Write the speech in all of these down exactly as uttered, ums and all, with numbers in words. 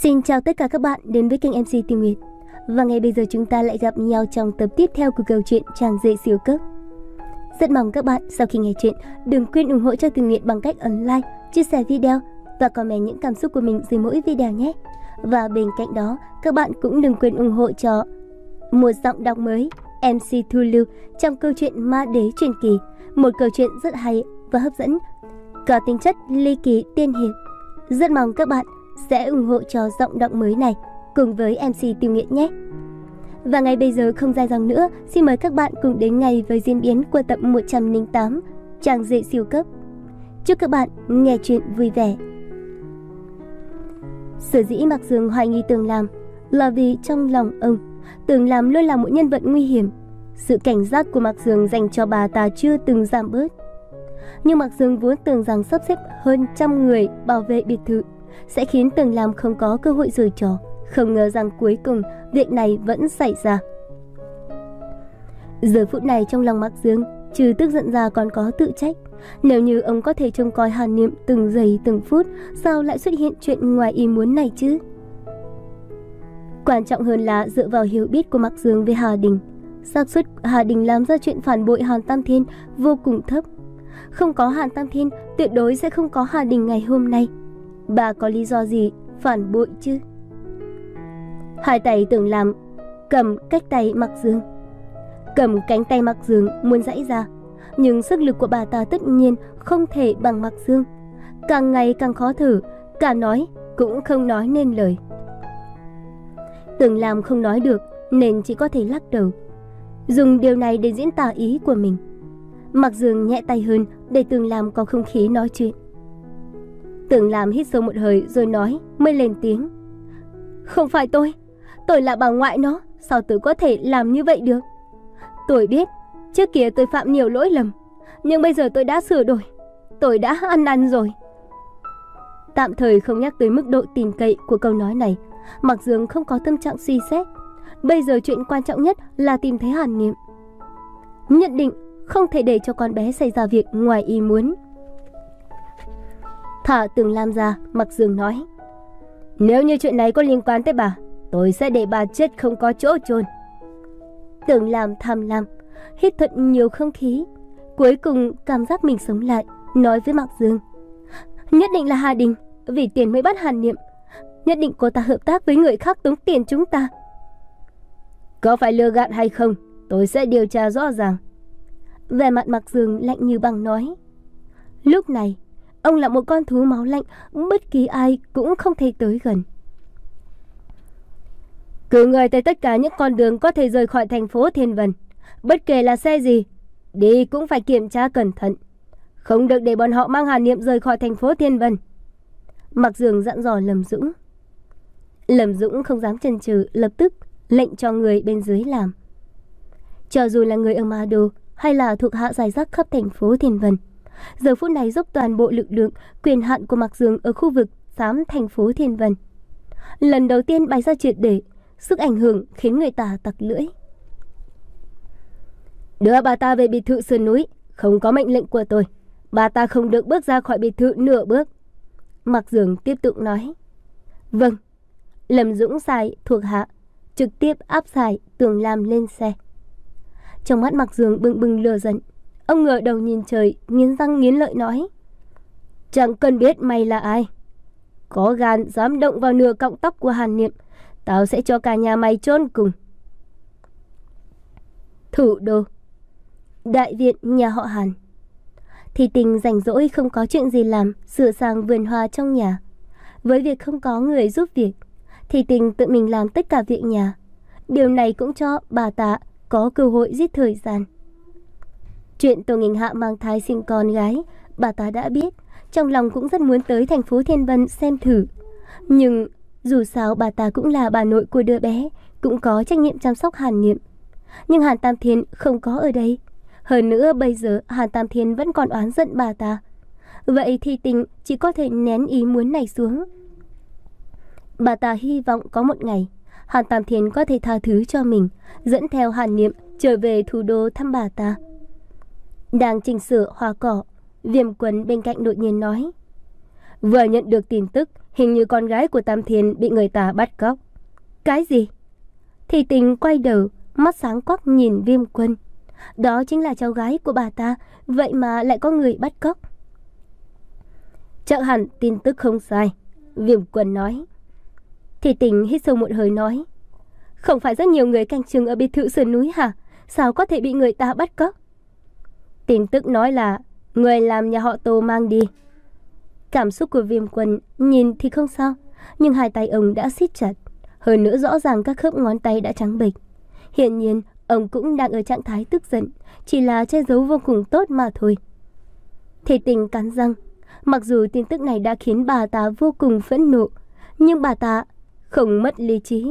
Xin chào tất cả các bạn đến với kênh em xê Tiêu Nguyệt. Và ngày bây giờ chúng ta lại gặp nhau trong tập tiếp theo của câu chuyện Chàng rể siêu cấp. Rất mong các bạn sau khi nghe chuyện đừng quên ủng hộ cho Tiêu Nguyệt bằng cách ấn like, chia sẻ video và comment những cảm xúc của mình dưới mỗi video nhé. Và bên cạnh đó các bạn cũng đừng quên ủng hộ cho một giọng đọc mới em xê Thu Lưu trong câu chuyện Ma Đế Truyền Kỳ, một câu chuyện rất hay và hấp dẫn, có tính chất ly kỳ tiên hiệp. Rất mong các bạn sẽ ủng hộ cho giọng đọc mới này cùng với em xê Tiêu Nguyệt nhé. Và ngay bây giờ không dài dòng nữa, xin mời các bạn cùng đến ngay với diễn biến của tập một trăm lẻ tám Chàng rể siêu cấp. Chúc các bạn nghe chuyện vui vẻ. Sở dĩ Mạc Dương hoài nghi Tường Lam là vì trong lòng ông, Tường Lam luôn là một nhân vật nguy hiểm. Sự cảnh giác của Mạc Dương dành cho bà ta chưa từng giảm bớt. Nhưng Mạc Dương vốn tưởng rằng sắp xếp hơn trăm người bảo vệ biệt thự sẽ khiến Tường Lam không có cơ hội giở trò. Không ngờ rằng cuối cùng việc này vẫn xảy ra. Giờ phút này trong lòng Mạc Dương trừ tức giận ra còn có tự trách. Nếu như ông có thể trông coi Hàn Niệm từng giây từng phút, sao lại xuất hiện chuyện ngoài ý muốn này chứ? Quan trọng hơn là dựa vào hiểu biết của Mạc Dương về Hà Đình, xác suất Hà Đình làm ra chuyện phản bội Hàn Tam Thiên vô cùng thấp. Không có Hàn Tam Thiên, tuyệt đối sẽ không có Hà Đình ngày hôm nay. Bà có lý do gì phản bội chứ? Hai tay Tường Lam cầm cách tay Mạc Dương, cầm cánh tay Mạc Dương muốn giãy ra, nhưng sức lực của bà ta tất nhiên không thể bằng Mạc Dương. Càng ngày càng khó thở, cả nói cũng không nói nên lời. Tường Lam không nói được nên chỉ có thể lắc đầu, dùng điều này để diễn tả ý của mình. Mạc Dương nhẹ tay hơn để Tường Lam có không khí nói chuyện. Tường Lam hít sâu một hơi rồi nói mới lên tiếng: Không phải tôi, tôi là bà ngoại nó, sao tôi có thể làm như vậy được? Tôi biết, trước kia tôi phạm nhiều lỗi lầm, nhưng bây giờ tôi đã sửa đổi, tôi đã ăn năn rồi. Tạm thời không nhắc tới mức độ tin cậy của câu nói này, Mạc Dương không có tâm trạng suy xét. Bây giờ chuyện quan trọng nhất là tìm thấy Hàn Niệm. Nhất định không thể để cho con bé xảy ra việc ngoài ý muốn. Thả Tường Lam ra, Mạc Dương nói: Nếu như chuyện này có liên quan tới bà, tôi sẽ để bà chết không có chỗ chôn. Tường Lam tham lam, hít thật nhiều không khí, cuối cùng cảm giác mình sống lại, nói với Mạc Dương: Nhất định là Hà Đình, vì tiền mới bắt Hàn Niệm. Nhất định cô ta hợp tác với người khác tống tiền chúng ta. Có phải lừa gạt hay không, tôi sẽ điều tra rõ ràng. Vẻ mặt Mạc Dương lạnh như băng nói. Lúc này ông là một con thú máu lạnh, bất kỳ ai cũng không thể tới gần. Cử người tới tất cả những con đường có thể rời khỏi thành phố Thiên Vân, bất kể là xe gì, đi cũng phải kiểm tra cẩn thận, không được để bọn họ mang Hàn Niệm rời khỏi thành phố Thiên Vân. Mạc Dương dặn dò Lâm Dũng. Lâm Dũng không dám chần chừ, lập tức lệnh cho người bên dưới làm. Cho dù là người ở Ma Đô hay là thuộc hạ rải rác khắp thành phố Thiên Vân, giờ phút này dốc toàn bộ lực lượng, quyền hạn của Mạc Dương ở khu vực xám thành phố Thiên Vân. Lần đầu tiên bày ra triệt để, sức ảnh hưởng khiến người ta tặc lưỡi. Đưa bà ta về biệt thự sườn núi, không có mệnh lệnh của tôi, bà ta không được bước ra khỏi biệt thự nửa bước. Mạc Dương tiếp tục nói. Vâng. Lâm Dũng sai thuộc hạ, trực tiếp áp giải Tường Lam lên xe. Trong mắt Mạc Dương bừng bừng lửa giận, ông ngửa đầu nhìn trời, nghiến răng nghiến lợi nói: Chẳng cần biết mày là ai, có gan dám động vào nửa cọng tóc của Hàn Niệm, tao sẽ cho cả nhà mày chôn cùng. Thủ đô, đại viện nhà họ Hàn. Thì Tình rảnh rỗi không có chuyện gì làm, sửa sang vườn hoa trong nhà. Với việc không có người giúp việc, Thì Tình tự mình làm tất cả việc nhà. Điều này cũng cho bà ta có cơ hội giết thời gian. Chuyện Tô Nghinh Hạ mang thai sinh con gái, bà ta đã biết, trong lòng cũng rất muốn tới thành phố Thiên Vân xem thử. Nhưng dù sao bà ta cũng là bà nội của đứa bé, cũng có trách nhiệm chăm sóc Hàn Niệm. Nhưng Hàn Tam Thiên không có ở đây. Hơn nữa bây giờ Hàn Tam Thiên vẫn còn oán giận bà ta. Vậy thì Tình chỉ có thể nén ý muốn này xuống. Bà ta hy vọng có một ngày Hàn Tam Thiên có thể tha thứ cho mình, dẫn theo Hàn Niệm trở về thủ đô thăm bà ta. Đang chỉnh sửa hoa cỏ, Viêm Quân bên cạnh đột nhiên nói: Vừa nhận được tin tức, hình như con gái của Tam Thiên bị người ta bắt cóc. Cái gì? Thì Tình quay đầu, mắt sáng quắc nhìn Viêm Quân. Đó chính là cháu gái của bà ta, vậy mà lại có người bắt cóc. Chắc hẳn tin tức không sai, Viêm Quân nói. Thì Tình hít sâu một hơi nói, không phải rất nhiều người canh chừng ở biệt thự sườn núi hả? Sao có thể bị người ta bắt cóc? Tin tức nói là người làm nhà họ Tô mang đi. Cảm xúc của Viêm Quân nhìn thì không sao, nhưng hai tay ông đã siết chặt. Hơn nữa rõ ràng các khớp ngón tay đã trắng bệch. Hiển nhiên ông cũng đang ở trạng thái tức giận, chỉ là che giấu vô cùng tốt mà thôi. Thì Tình cắn răng. Mặc dù tin tức này đã khiến bà ta vô cùng phẫn nộ, nhưng bà ta không mất lý trí.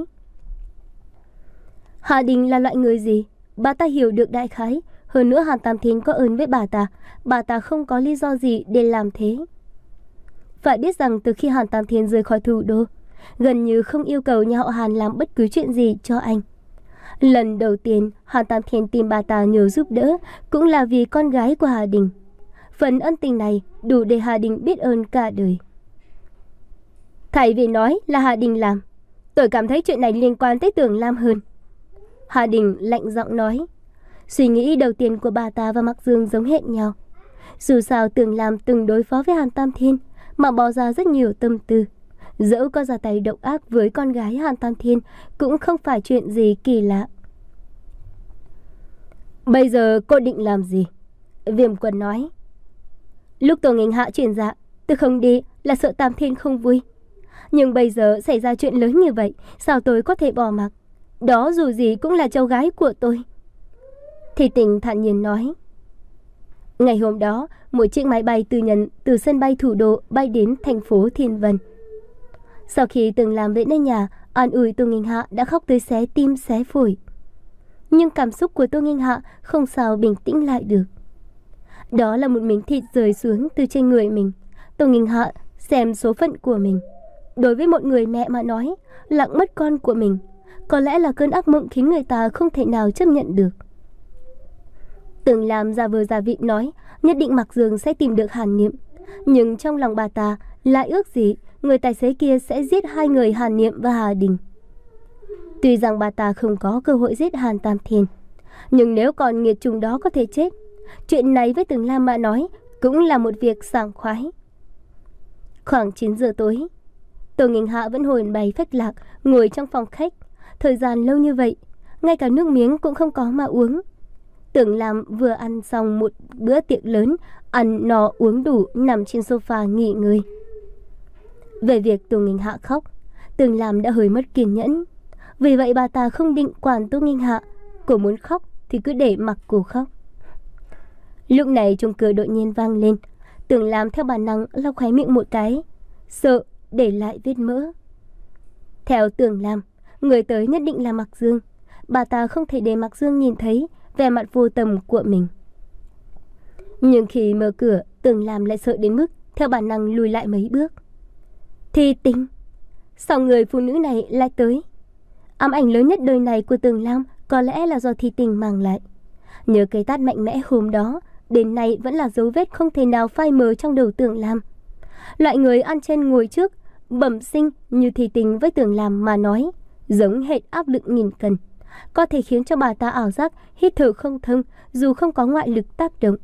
Hà Đình là loại người gì? Bà ta hiểu được đại khái. Hơn nữa Hàn Tam Thiên có ơn với bà ta, bà ta không có lý do gì để làm thế. Phải biết rằng từ khi Hàn Tam Thiên rời khỏi thủ đô, gần như không yêu cầu nhà họ Hàn làm bất cứ chuyện gì cho anh. Lần đầu tiên Hàn Tam Thiên tìm bà ta nhờ giúp đỡ cũng là vì con gái của Hà Đình. Phần ân tình này đủ để Hà Đình biết ơn cả đời. Thay vì nói là Hà Đình làm, tôi cảm thấy chuyện này liên quan tới Tưởng Lam hơn. Hà Đình lạnh giọng nói. Suy nghĩ đầu tiên của bà ta và Mạc Dương giống hệt nhau. Dù sao Tưởng Lam từng đối phó với Hàn Tam Thiên mà bỏ ra rất nhiều tâm tư. Dẫu có ra tay độc ác với con gái Hàn Tam Thiên cũng không phải chuyện gì kỳ lạ. Bây giờ cô định làm gì? Viêm Quân nói. Lúc Tô Nghênh Hạ chuyển dạ, tôi không đi là sợ Tam Thiên không vui. Nhưng bây giờ xảy ra chuyện lớn như vậy, sao tôi có thể bỏ mặc? Đó dù gì cũng là cháu gái của tôi. Thì Tình thản nhiên nói. Ngày hôm đó, một chiếc máy bay tư nhân từ sân bay thủ đô bay đến thành phố Thiên Vân. Sau khi từng làm về nơi nhà, an ủi Tô Nghênh Hạ đã khóc tới xé tim xé phổi. Nhưng cảm xúc của Tô Nghênh Hạ không sao bình tĩnh lại được. Đó là một miếng thịt rơi xuống từ trên người mình. Tô Nghênh Hạ xem số phận của mình. Đối với một người mẹ mà nói, lặng mất con của mình có lẽ là cơn ác mộng khiến người ta không thể nào chấp nhận được. Tưởng Lam giả vờ giả vịt nói nhất định Mạc Dương sẽ tìm được Hàn Niệm, nhưng trong lòng bà ta lại ước gì người tài xế kia sẽ giết hai người Hàn Niệm và Hà Đình. Tuy rằng bà ta không có cơ hội giết Hàn Tam Thiên, nhưng nếu còn nghiệt trùng đó có thể chết, chuyện này với Tưởng Lam mà nói cũng là một việc sảng khoái. Khoảng chín giờ tối, Tô Nghênh Hạ vẫn hồn bay phách lạc ngồi trong phòng khách. Thời gian lâu như vậy, ngay cả nước miếng cũng không có mà uống. Tưởng Lam vừa ăn xong một bữa tiệc lớn, ăn no uống đủ, nằm trên sofa nghỉ ngơi. Về việc Tô Nghênh Hạ khóc, Tưởng Lam đã hơi mất kiên nhẫn. Vì vậy bà ta không định quản Tô Nghênh Hạ. Cô muốn khóc thì cứ để mặc cô khóc. Lúc này chuông cửa đột nhiên vang lên. Tưởng Lam theo bản năng lau khóe miệng một cái, sợ để lại vết mỡ. Theo Tưởng Lam, người tới nhất định là Mạc Dương. Bà ta không thể để Mạc Dương nhìn thấy vẻ mặt vô tâm của mình. Nhưng khi mở cửa, Tưởng Lam lại sợ đến mức theo bản năng lùi lại mấy bước. Thì Tình, sao người phụ nữ này lại tới? Ám ảnh lớn nhất đời này của Tưởng Lam có lẽ là do Thi Tình mang lại. Nhớ cái tát mạnh mẽ hôm đó, đến nay vẫn là dấu vết không thể nào phai mờ trong đầu Tưởng Lam. Loại người ăn trên ngồi trước, bẩm sinh như Thi Tình với Tưởng Lam mà nói, giống hệt áp lực nghìn cân, có thể khiến cho bà ta ảo giác hít thở không thông dù không có ngoại lực tác động.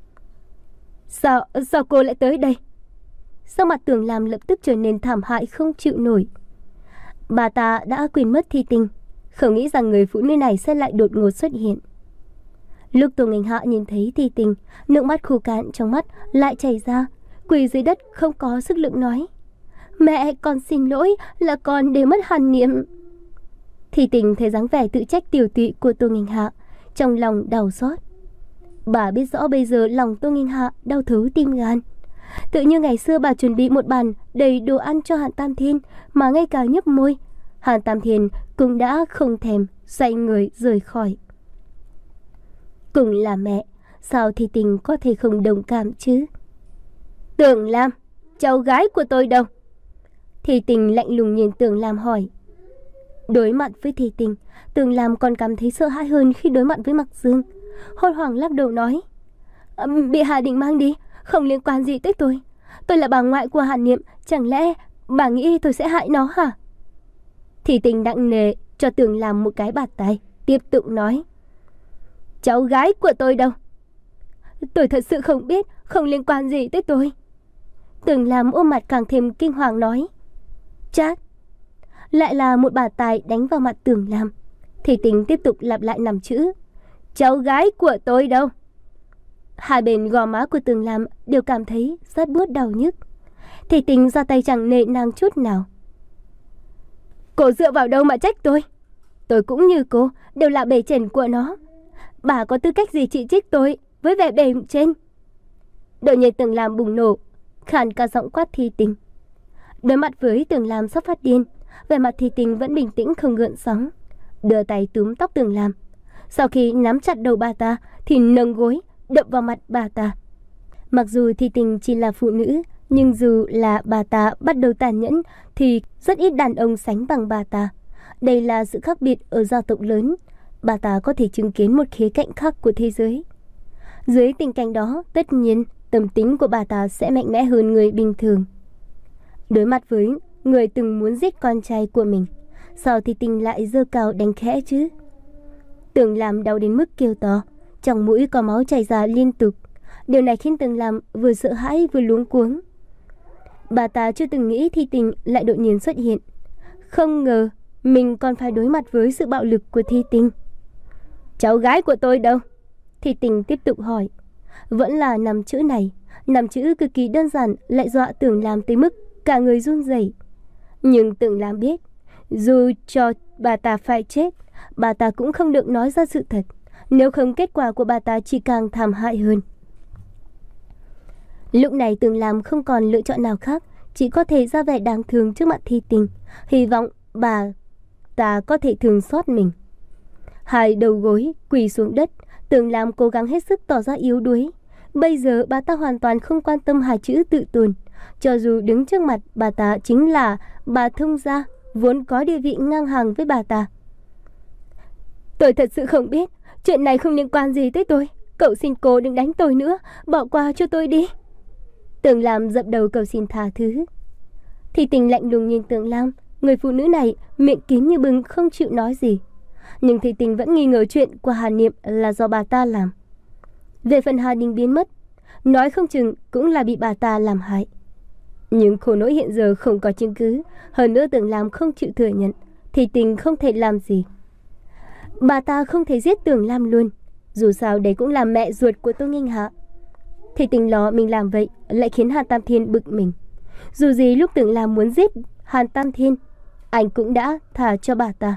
Sao, sao cô lại tới đây? Sao mặt Tưởng Lam lập tức trở nên thảm hại không chịu nổi. Bà ta đã quên mất Thi Tình, không nghĩ rằng người phụ nữ này sẽ lại đột ngột xuất hiện. Lúc Tô Nghênh Hạ nhìn thấy Thi Tình, nước mắt khô cạn trong mắt lại chảy ra, quỳ dưới đất không có sức lực nói: Mẹ, con xin lỗi, là con để mất Hàn Niệm. Thi Tình thấy dáng vẻ tự trách tiểu tụy của Tô Nghênh Hạ, trong lòng đau xót. Bà biết rõ bây giờ lòng Tô Nghênh Hạ đau thấu tim gan. Tự như ngày xưa bà chuẩn bị một bàn đầy đồ ăn cho Hàn Tam Thiên, mà ngay cả nhấp môi, Hàn Tam Thiên cũng đã không thèm, xoay người rời khỏi. Cùng là mẹ, sao Thi Tình có thể không đồng cảm chứ? Tưởng Lam, cháu gái của tôi đâu? Thi Tình lạnh lùng nhìn Tưởng Lam hỏi. Đối mặt với Thi Tình, Tưởng Lam còn cảm thấy sợ hãi hơn khi đối mặt với Mạc Dương. Hốt hoảng lắc đầu nói: Bị Hà Đình mang đi, không liên quan gì tới tôi. tôi là bà ngoại của Hàn Niệm, chẳng lẽ bà nghĩ tôi sẽ hại nó hả? Thì Tình nặng nề cho Tường Lam một cái bạt tai, tiếp tục nói. Cháu gái của tôi đâu? Tôi thật sự không biết, không liên quan gì tới tôi. Tường Lam ôm mặt càng thêm kinh hoàng nói. Chát. Lại là một bạt tai đánh vào mặt Tường Lam. Thì Tình tiếp tục lặp lại năm chữ. Cháu gái của tôi đâu? Hai bên gò má của Tường Lam đều cảm thấy rất buốt đau nhức. Thì Tình ra tay chẳng nề nang chút nào. Cô dựa vào đâu mà trách tôi? Tôi cũng như cô, đều là bề trên của nó. Bà có tư cách gì chỉ trích tôi với vẻ bề trên? Đột nhiên Tường Lam bùng nổ, khàn cả giọng quát Thi Tình. Đối mặt với Tường Lam sắp phát điên, vẻ mặt Thi Tình vẫn bình tĩnh không gợn sóng, đưa tay túm tóc Tường Lam. Sau khi nắm chặt đầu bà ta thì nâng gối đập vào mặt bà ta. Mặc dù Thi Tình chỉ là phụ nữ, nhưng dù là bà ta bắt đầu tàn nhẫn thì rất ít đàn ông sánh bằng bà ta. Đây là sự khác biệt ở gia tộc lớn. Bà ta có thể chứng kiến một khía cạnh khác của thế giới. Dưới tình cảnh đó, tất nhiên tâm tính của bà ta sẽ mạnh mẽ hơn người bình thường. Đối mặt với người từng muốn giết con trai của mình, sao Thi Tình lại giơ cao đánh khẽ chứ? Tường Lam đau đến mức kêu to, trong mũi có máu chảy ra liên tục. Điều này khiến Tường Lam vừa sợ hãi vừa luống cuống. Bà ta chưa từng nghĩ Thi Tình lại đột nhiên xuất hiện. Không ngờ mình còn phải đối mặt với sự bạo lực của Thi Tình. Cháu gái của tôi đâu? Thi Tình tiếp tục hỏi. Vẫn là năm chữ này, năm chữ cực kỳ đơn giản lại dọa Tường Lam tới mức cả người run rẩy. Nhưng Tường Lam biết, dù cho bà ta phải chết, bà ta cũng không được nói ra sự thật, nếu không kết quả của bà ta chỉ càng thảm hại hơn. Lúc này Tường Lam không còn lựa chọn nào khác, chỉ có thể ra vẻ đáng thương trước mặt Thi Tình, hy vọng bà ta có thể thương xót mình. Hai đầu gối quỳ xuống đất, Tường Lam cố gắng hết sức tỏ ra yếu đuối. Bây giờ bà ta hoàn toàn không quan tâm hai chữ tự tồn. Cho dù đứng trước mặt bà ta chính là bà thông gia, vốn có địa vị ngang hàng với bà ta. Tôi thật sự không biết, chuyện này không liên quan gì tới tôi. Cậu xin cô đừng đánh tôi nữa, bỏ qua cho tôi đi. Tường Lam dập đầu cầu xin tha thứ. Thì Tình lạnh lùng nhìn Tường Lam, người phụ nữ này miệng kín như bưng không chịu nói gì. Nhưng Thì Tình vẫn nghi ngờ chuyện của Hà Niệm là do bà ta làm. Về phần Hà Đình biến mất, nói không chừng cũng là bị bà ta làm hại. Nhưng khổ nỗi hiện giờ không có chứng cứ, hơn nữa Tường Lam không chịu thừa nhận, Thì Tình không thể làm gì. Bà ta không thể giết Tường Lam luôn, dù sao đấy cũng là mẹ ruột của Tô Nghinh Hạ. Thì Tình lo mình làm vậy lại khiến Hàn Tam Thiên bực mình. Dù gì lúc Tường Lam muốn giết Hàn Tam Thiên, anh cũng đã thả cho bà ta.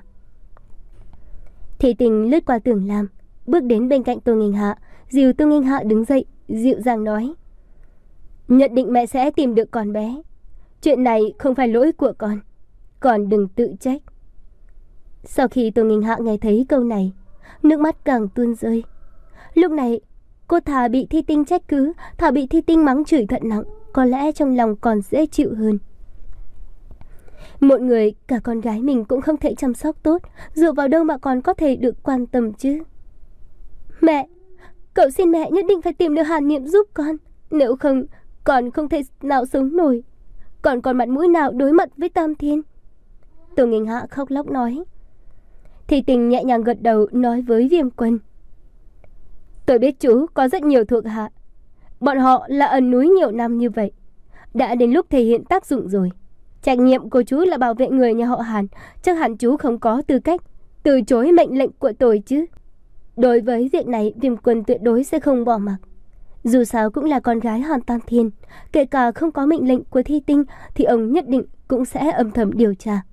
Thì Tình lướt qua Tường Lam, bước đến bên cạnh Tô Nghinh Hạ, dìu Tô Nghinh Hạ đứng dậy, dịu dàng nói. Nhận định mẹ sẽ tìm được con bé. Chuyện này không phải lỗi của con, con đừng tự trách. Sau khi Tô Nghinh Hạ nghe thấy câu này, nước mắt càng tuôn rơi. Lúc này cô thà bị Thi Tinh trách cứ, thà bị Thi Tinh mắng chửi thật nặng, có lẽ trong lòng còn dễ chịu hơn. Một người cả con gái mình cũng không thể chăm sóc tốt, dựa vào đâu mà còn có thể được quan tâm chứ? Mẹ, cậu xin mẹ nhất định phải tìm được Hàn Niệm giúp con, nếu không con không thể nào sống nổi. Còn còn mặt mũi nào đối mặt với Tam Thiên? Tô Nghinh Hạ khóc lóc nói. Thì Tình nhẹ nhàng gật đầu nói với Viêm Quân. Tôi biết chú có rất nhiều thuộc hạ, bọn họ là ẩn núi nhiều năm như vậy, đã đến lúc thể hiện tác dụng rồi. Trách nhiệm của chú là bảo vệ người nhà họ Hàn, chắc hẳn chú không có tư cách từ chối mệnh lệnh của tôi chứ. Đối với việc này, Viêm Quân tuyệt đối sẽ không bỏ mặc. Dù sao cũng là con gái Hàn Tam Thiên, kể cả không có mệnh lệnh của Thi Tinh thì ông nhất định cũng sẽ âm thầm điều tra.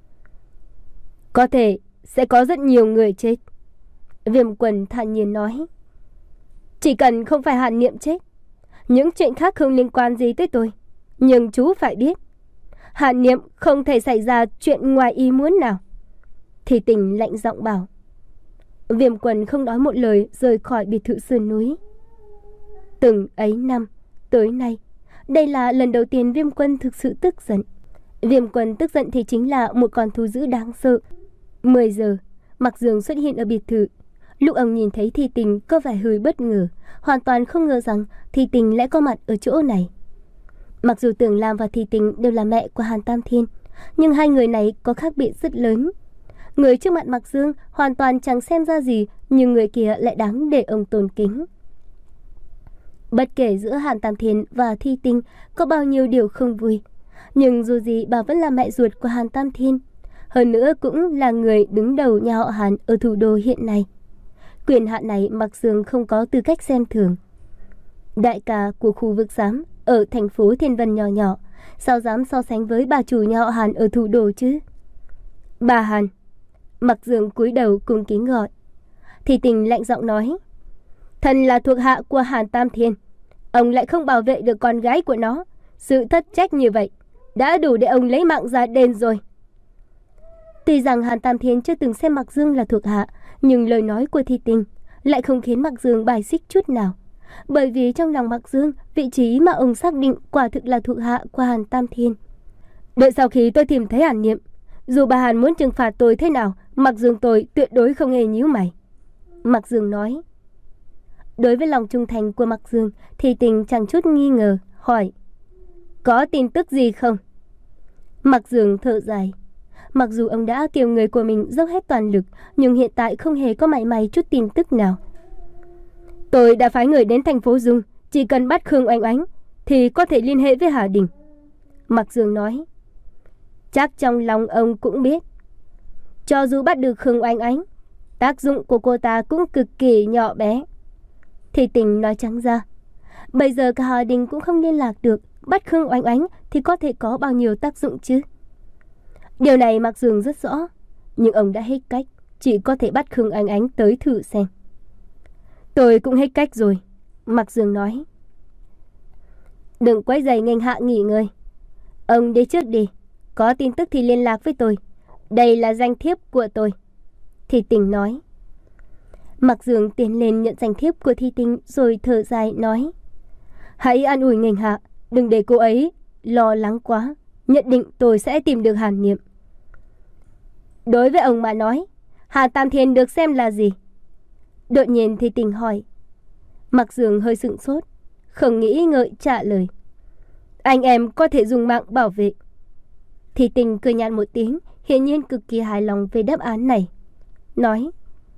Có thể sẽ có rất nhiều người chết, Viêm Quân thản nhiên nói. Chỉ cần không phải Hàn Niệm chết, những chuyện khác không liên quan gì tới tôi. Nhưng chú phải biết, Hàn Niệm không thể xảy ra chuyện ngoài ý muốn nào. Thì Tình lạnh giọng bảo. Viêm Quân không nói một lời rời khỏi biệt thự sườn núi. Từng ấy năm tới nay, đây là lần đầu tiên Viêm Quân thực sự tức giận. Viêm Quân tức giận thì chính là một con thú dữ đáng sợ. Mười giờ, Mặc Dương xuất hiện ở biệt thự. Lúc ông nhìn thấy Thi Tình có vẻ hơi bất ngờ, hoàn toàn không ngờ rằng Thi Tình lại có mặt ở chỗ này. Mặc dù Tưởng Lam và Thi Tình đều là mẹ của Hàn Tam Thiên, nhưng hai người này có khác biệt rất lớn. Người trước mặt Mạc Dương hoàn toàn chẳng xem ra gì, nhưng người kia lại đáng để ông tôn kính. Bất kể giữa Hàn Tam Thiên và Thi Tình có bao nhiêu điều không vui, nhưng dù gì bà vẫn là mẹ ruột của Hàn Tam Thiên. Hơn nữa cũng là người đứng đầu nhà họ Hàn ở thủ đô hiện nay. Quyền hạn này Mạc Dương không có tư cách xem thường. Đại ca của khu vực giám ở thành phố Thiên Vân nhỏ nhỏ, sao dám so sánh với bà chủ nhà họ Hàn ở thủ đô chứ? Bà Hàn. Mạc Dương cúi đầu cung kính gọi. Thì Tình lạnh giọng nói, thần là thuộc hạ của Hàn Tam Thiên, ông lại không bảo vệ được con gái của nó. Sự thất trách như vậy đã đủ để ông lấy mạng ra đền rồi. Tuy rằng Hàn Tam Thiên chưa từng xem Mạc Dương là thuộc hạ, nhưng lời nói của Thi Tình lại không khiến Mạc Dương bài xích chút nào. Bởi vì trong lòng Mạc Dương, vị trí mà ông xác định quả thực là thuộc hạ của Hàn Tam Thiên. Đợi sau khi tôi tìm thấy Hàn Niệm, dù bà Hàn muốn trừng phạt tôi thế nào, Mạc Dương tôi tuyệt đối không hề nhíu mày. Mạc Dương nói. Đối với lòng trung thành của Mạc Dương, Thi Tình chẳng chút nghi ngờ, hỏi, có tin tức gì không? Mạc Dương thở dài. Mặc dù ông đã kêu người của mình dốc hết toàn lực, nhưng hiện tại không hề có mảy may chút tin tức nào. Tôi đã phái người đến thành phố Dung, chỉ cần bắt Khương Oanh Oánh thì có thể liên hệ với Hà Đình. Mạc Dương nói. Chắc trong lòng ông cũng biết, cho dù bắt được Khương Oanh Oánh, tác dụng của cô ta cũng cực kỳ nhỏ bé. Thì Tình nói trắng ra, bây giờ cả Hà Đình cũng không liên lạc được, bắt Khương Oanh Oánh thì có thể có bao nhiêu tác dụng chứ? Điều này Mạc Dương rất rõ, nhưng ông đã hết cách, chỉ có thể bắt Khương Oanh Oánh tới thử xem. Tôi cũng hết cách rồi, Mạc Dương nói. Đừng quấy rầy nghênh hạ nghỉ ngơi. Ông đi trước đi, có tin tức thì liên lạc với tôi. Đây là danh thiếp của tôi. Thì Tình nói. Mạc Dương tiến lên nhận danh thiếp của Thi Tình rồi thở dài nói. Hãy an ủi nghênh hạ, đừng để cô ấy lo lắng quá. Nhất định tôi sẽ tìm được Hàn Niệm. Đối với ông mà nói, Hàn Tam Thiên được xem là gì? Đột nhiên Thi Tình hỏi. Mạc Dương hơi sững sốt, không nghĩ ngợi trả lời. Anh em có thể dùng mạng bảo vệ. Thi Tình cười nhạt một tiếng, hiển nhiên cực kỳ hài lòng về đáp án này. Nói.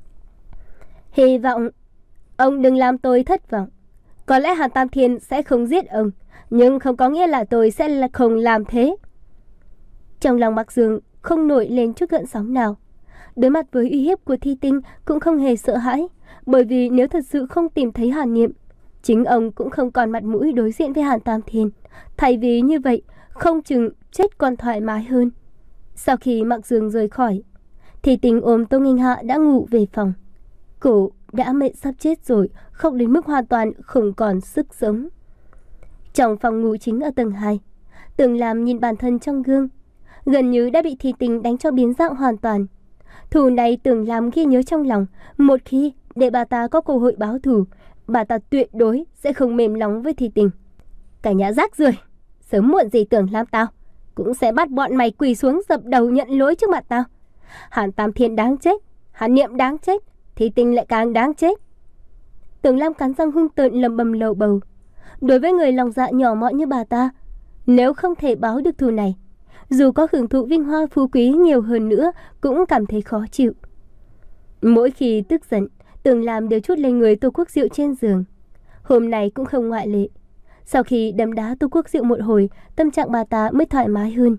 Hy vọng ông đừng làm tôi thất vọng. Có lẽ Hàn Tam Thiên sẽ không giết ông, nhưng không có nghĩa là tôi sẽ là không làm thế. Trong lòng Mạc Dương không nổi lên chút gợn sóng nào. Đối mặt với uy hiếp của Thi Tình cũng không hề sợ hãi, bởi vì nếu thật sự không tìm thấy Hàn Niệm, chính ông cũng không còn mặt mũi đối diện với Hàn Tam Thiên. Thay vì như vậy, không chừng chết còn thoải mái hơn. Sau khi Mạc Dương rời khỏi, Thi Tình ôm Tô Nghênh Hạ đã ngủ về phòng. Cổ đã mệt sắp chết rồi, khóc đến mức hoàn toàn không còn sức sống. Trong phòng ngủ chính ở tầng hai, Tưởng Lam nhìn bản thân trong gương, gần như đã bị Thi Tình đánh cho biến dạng hoàn toàn. Thù này Tưởng Lam ghi nhớ trong lòng, một khi để bà ta có cơ hội báo thù, bà ta tuyệt đối sẽ không mềm lòng với Thi Tình. Cả nhà rác rưởi, sớm muộn gì Tưởng Lam tao cũng sẽ bắt bọn mày quỳ xuống dập đầu nhận lỗi trước mặt tao. Hàn Tam Thiên đáng chết, Hàn Niệm đáng chết, Thi Tình lại càng đáng chết. Tưởng Lam cắn răng hung tợn lầm bầm lầu bầu. Đối với người lòng dạ nhỏ mọn như bà ta, nếu không thể báo được thù này, dù có hưởng thụ vinh hoa phú quý nhiều hơn nữa cũng cảm thấy khó chịu. Mỗi khi tức giận, Tưởng Lam đều trút lên người Tô Quốc Diệu trên giường. Hôm nay cũng không ngoại lệ. Sau khi đấm đá Tô Quốc Diệu một hồi, tâm trạng bà ta mới thoải mái hơn.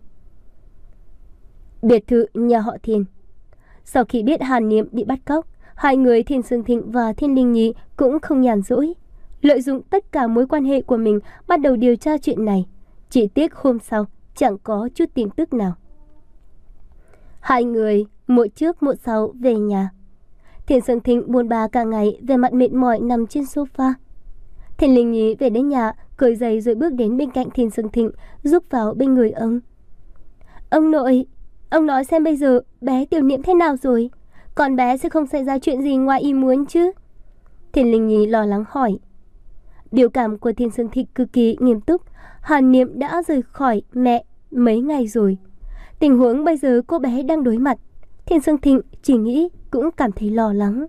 Biệt thự nhà họ Thiên. Sau khi biết Hàn Niệm bị bắt cóc, hai người Thiên Sương Thịnh và Thiên Linh Nhi cũng không nhàn rỗi, lợi dụng tất cả mối quan hệ của mình bắt đầu điều tra chuyện này. Chỉ tiếc hôm sau chẳng có chút tin tức nào. Hai người một trước một sau về nhà. Thiên Sương Thịnh buồn bã cả ngày, về mặt mệt mỏi nằm trên sofa. Thiên Linh Nhi về đến nhà, cởi giày rồi bước đến bên cạnh Thiên Sương Thịnh, giúp vào bên người ông. Ông nội, ông nói xem bây giờ bé Tiểu Niệm thế nào rồi? Con bé sẽ không xảy ra chuyện gì ngoài ý muốn chứ? Thiên Linh Nhi lo lắng hỏi. Biểu cảm của Thiên Sương Thịnh cực kỳ nghiêm túc. Hàn Niệm đã rời khỏi mẹ mấy ngày rồi. Tình huống bây giờ cô bé đang đối mặt, Thiên Sương Thịnh chỉ nghĩ cũng cảm thấy lo lắng.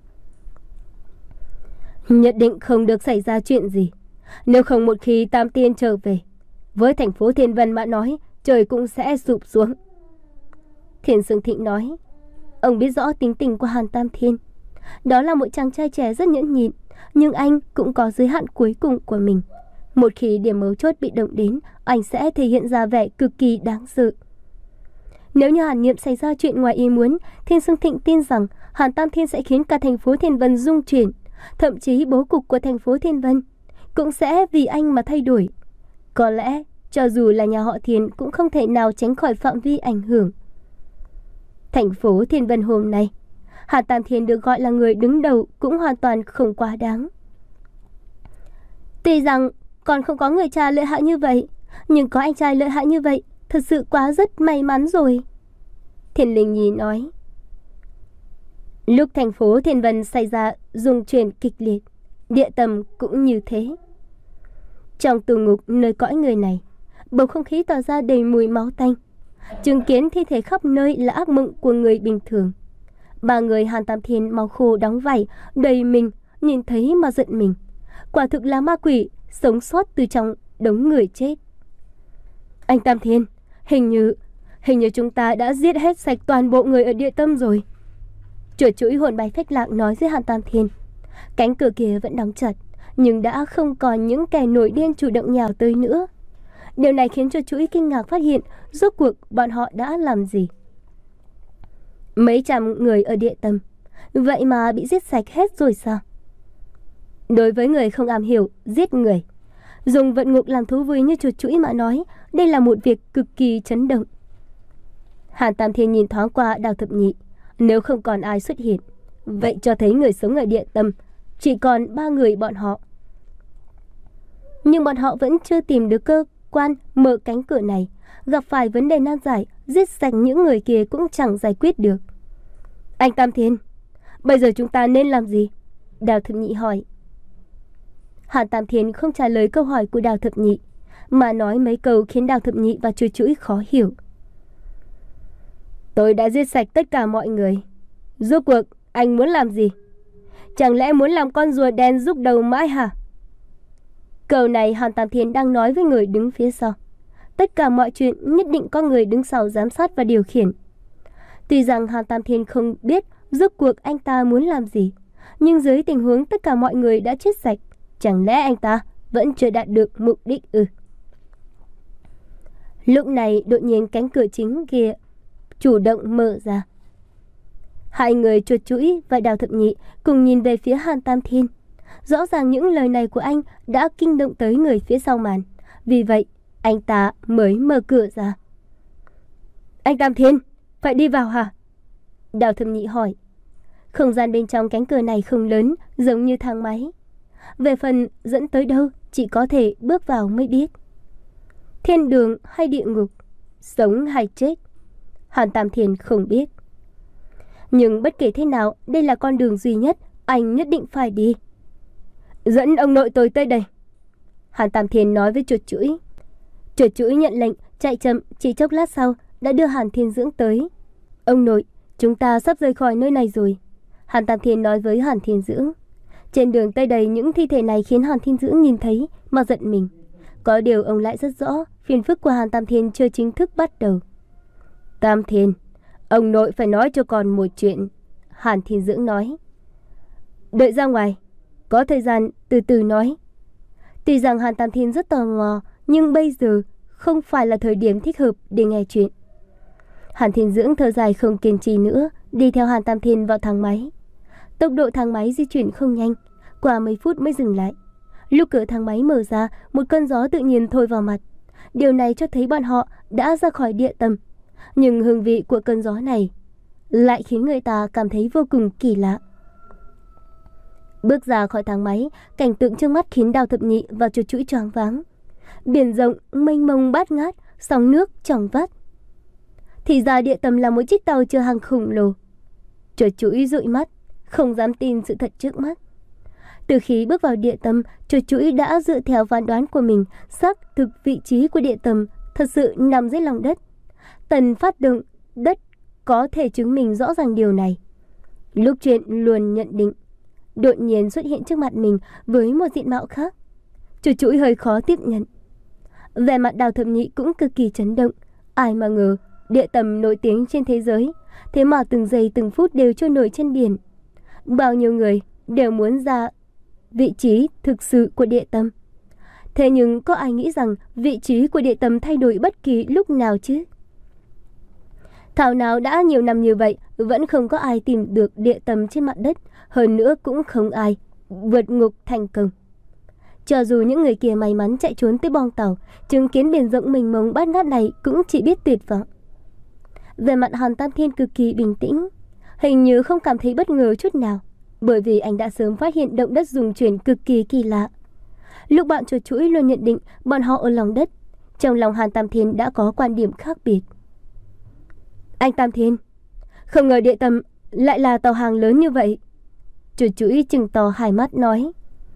Nhất định không được xảy ra chuyện gì. Nếu không một khi Tam Tiên trở về, Với thành phố Thiên Vân mà nói, trời cũng sẽ sụp xuống. Thiên Sương Thịnh nói. Ông biết rõ tính tình của Hàn Tam Thiên. Đó là một chàng trai trẻ rất nhẫn nhịn, nhưng anh cũng có giới hạn cuối cùng của mình. Một khi điểm mấu chốt bị động đến, anh sẽ thể hiện ra vẻ cực kỳ đáng sợ. Nếu như Hàn Niệm xảy ra chuyện ngoài ý muốn, Thiên Sương Thịnh tin rằng Hàn Tam Thiên sẽ khiến cả thành phố Thiên Vân rung chuyển. Thậm chí bố cục của thành phố Thiên Vân cũng sẽ vì anh mà thay đổi. Có lẽ, cho dù là nhà họ Thiên cũng không thể nào tránh khỏi phạm vi ảnh hưởng. Thành phố Thiên Vân hôm nay, Hàn Tam Thiên được gọi là người đứng đầu cũng hoàn toàn không quá đáng. Tuy rằng còn không có người cha lợi hại như vậy, nhưng có anh trai lợi hại như vậy, thật sự quá rất may mắn rồi. Thiên Linh Nhi nói. Lúc thành phố Thiên Vân xảy ra rung chuyển kịch liệt, địa tâm cũng như thế. Trong tù ngục nơi cõi người này, bầu không khí tỏa ra đầy mùi máu tanh. Chứng kiến thi thể khắp nơi là ác mộng của người bình thường. Ba người Hàn Tam Thiên máu khô đóng vảy, đầy mình, nhìn thấy mà giận mình. Quả thực là ma quỷ, sống sót từ trong đống người chết. Anh Tam Thiên, hình như, hình như chúng ta đã giết hết sạch toàn bộ người ở địa tâm rồi. Chuột chuỗi hồn bay phách lạc nói với Hàn Tam Thiên. Cánh cửa kia vẫn đóng chặt, nhưng đã không còn những kẻ nổi điên chủ động nhào tới nữa. Điều này khiến cho chuỗi kinh ngạc phát hiện rốt cuộc bọn họ đã làm gì. Mấy trăm người ở địa tâm, vậy mà bị giết sạch hết rồi sao? Đối với người không am hiểu giết người, dùng vận ngục làm thú vui như chuột chuỗi mà nói, đây là một việc cực kỳ chấn động. Hàn Tam Thiên nhìn thoáng qua Đào Thập Nhị. Nếu không còn ai xuất hiện, vậy cho thấy người sống ở địa tâm chỉ còn ba người bọn họ. Nhưng bọn họ vẫn chưa tìm được cơ quan mở cánh cửa này. Gặp phải vấn đề nan giải, giết sạch những người kia cũng chẳng giải quyết được. Anh Tam Thiên, bây giờ chúng ta nên làm gì? Đào Thập Nhị hỏi. Hàn Tam Thiên không trả lời câu hỏi của Đào Thập Nhị, mà nói mấy câu khiến Đào Thập Nhị và Chuỗi Chuỗi khó hiểu. Tôi đã giết sạch tất cả mọi người. Rốt cuộc anh muốn làm gì? Chẳng lẽ muốn làm con rùa đen rúc đầu mãi hả? Câu này Hàn Tam Thiên đang nói với người đứng phía sau. Tất cả mọi chuyện nhất định có người đứng sau giám sát và điều khiển. Tuy rằng Hàn Tam Thiên không biết rốt cuộc anh ta muốn làm gì, nhưng dưới tình huống tất cả mọi người đã chết sạch, chẳng lẽ anh ta vẫn chưa đạt được mục đích ư? Lúc này đột nhiên cánh cửa chính kia chủ động mở ra. Hai người Chuột Chuỗi và Đào Thập Nhị cùng nhìn về phía Hàn Tam Thiên. Rõ ràng những lời này của anh đã kinh động tới người phía sau màn. Vì vậy anh ta mới mở cửa ra. Anh Tam Thiên, phải đi vào hả? Đào Thập Nhị hỏi. Không gian bên trong cánh cửa này không lớn, giống như thang máy. Về phần dẫn tới đâu, chỉ có thể bước vào mới biết. Thiên đường hay địa ngục, sống hay chết, Hàn Tam Thiên không biết. Nhưng bất kể thế nào, đây là con đường duy nhất, anh nhất định phải đi. Dẫn ông nội tôi tới đây, Hàn Tam Thiên nói với Chuột Chuỗi. Chuột Chuỗi nhận lệnh, chạy chậm, chỉ chốc lát sau đã đưa Hàn Thiên Dưỡng tới. Ông nội, chúng ta sắp rời khỏi nơi này rồi, Hàn Tam Thiên nói với Hàn Thiên Dưỡng. Trên đường tới đây, những thi thể này khiến Hàn Thiên Dưỡng nhìn thấy mà giận mình. Có điều ông lại rất rõ phiền phức của Hàn Tam Thiên chưa chính thức bắt đầu. Tam Thiên, ông nội phải nói cho con một chuyện, Hàn Thiên Dưỡng nói. Đợi ra ngoài, có thời gian từ từ nói. Tuy rằng Hàn Tam Thiên rất tò mò, nhưng bây giờ không phải là thời điểm thích hợp để nghe chuyện. Hàn Thiên Dưỡng thở dài không kiên trì nữa, đi theo Hàn Tam Thiên vào thang máy. Tốc độ thang máy di chuyển không nhanh, qua mấy phút mới dừng lại. Lúc cửa thang máy mở ra, một cơn gió tự nhiên thổi vào mặt. Điều này cho thấy bọn họ đã ra khỏi địa tâm. Nhưng hương vị của cơn gió này lại khiến người ta cảm thấy vô cùng kỳ lạ. Bước ra khỏi thang máy, cảnh tượng trước mắt khiến Đào Thập Nhị và Chuột Chuỗi choáng váng. Biển rộng, mênh mông bát ngát, sóng nước trong vắt. Thì ra địa tâm là một chiếc tàu chở hàng khổng lồ. Chuột Chuỗi dụi mắt, không dám tin sự thật trước mắt. Từ khi bước vào địa tâm, Chuột Chuỗi đã dựa theo phán đoán của mình, xác thực vị trí của địa tâm thật sự nằm dưới lòng đất. Tần phát động đất có thể chứng minh rõ ràng điều này. Lúc chuyện luôn nhận định, đột nhiên xuất hiện trước mặt mình với một diện mạo khác. Chuột Chuỗi hơi khó tiếp nhận. Vẻ mặt Đào Thập Nhị cũng cực kỳ chấn động. Ai mà ngờ địa tầm nổi tiếng trên thế giới, thế mà từng giây từng phút đều trôi nổi trên biển. Bao nhiêu người đều muốn ra vị trí thực sự của địa tâm. Thế nhưng có ai nghĩ rằng vị trí của địa tâm thay đổi bất kỳ lúc nào chứ? Thảo nào đã nhiều năm như vậy vẫn không có ai tìm được địa tâm trên mặt đất, hơn nữa cũng không ai vượt ngục thành công. Cho dù những người kia may mắn chạy trốn tới bong tàu, chứng kiến biển rộng mênh mông bát ngát này cũng chỉ biết tuyệt vọng. Về mặt Hàn Tam Thiên cực kỳ bình tĩnh, hình như không cảm thấy bất ngờ chút nào, bởi vì anh đã sớm phát hiện động đất rung chuyển cực kỳ kỳ lạ. Lúc bạn chuột chuỗi luôn nhận định bọn họ ở lòng đất, trong lòng Hàn Tam Thiên đã có quan điểm khác biệt. Anh Tam Thiên, không ngờ địa tâm lại là tàu hàng lớn như vậy. Chuột chuỗi trừng to hai mắt nói.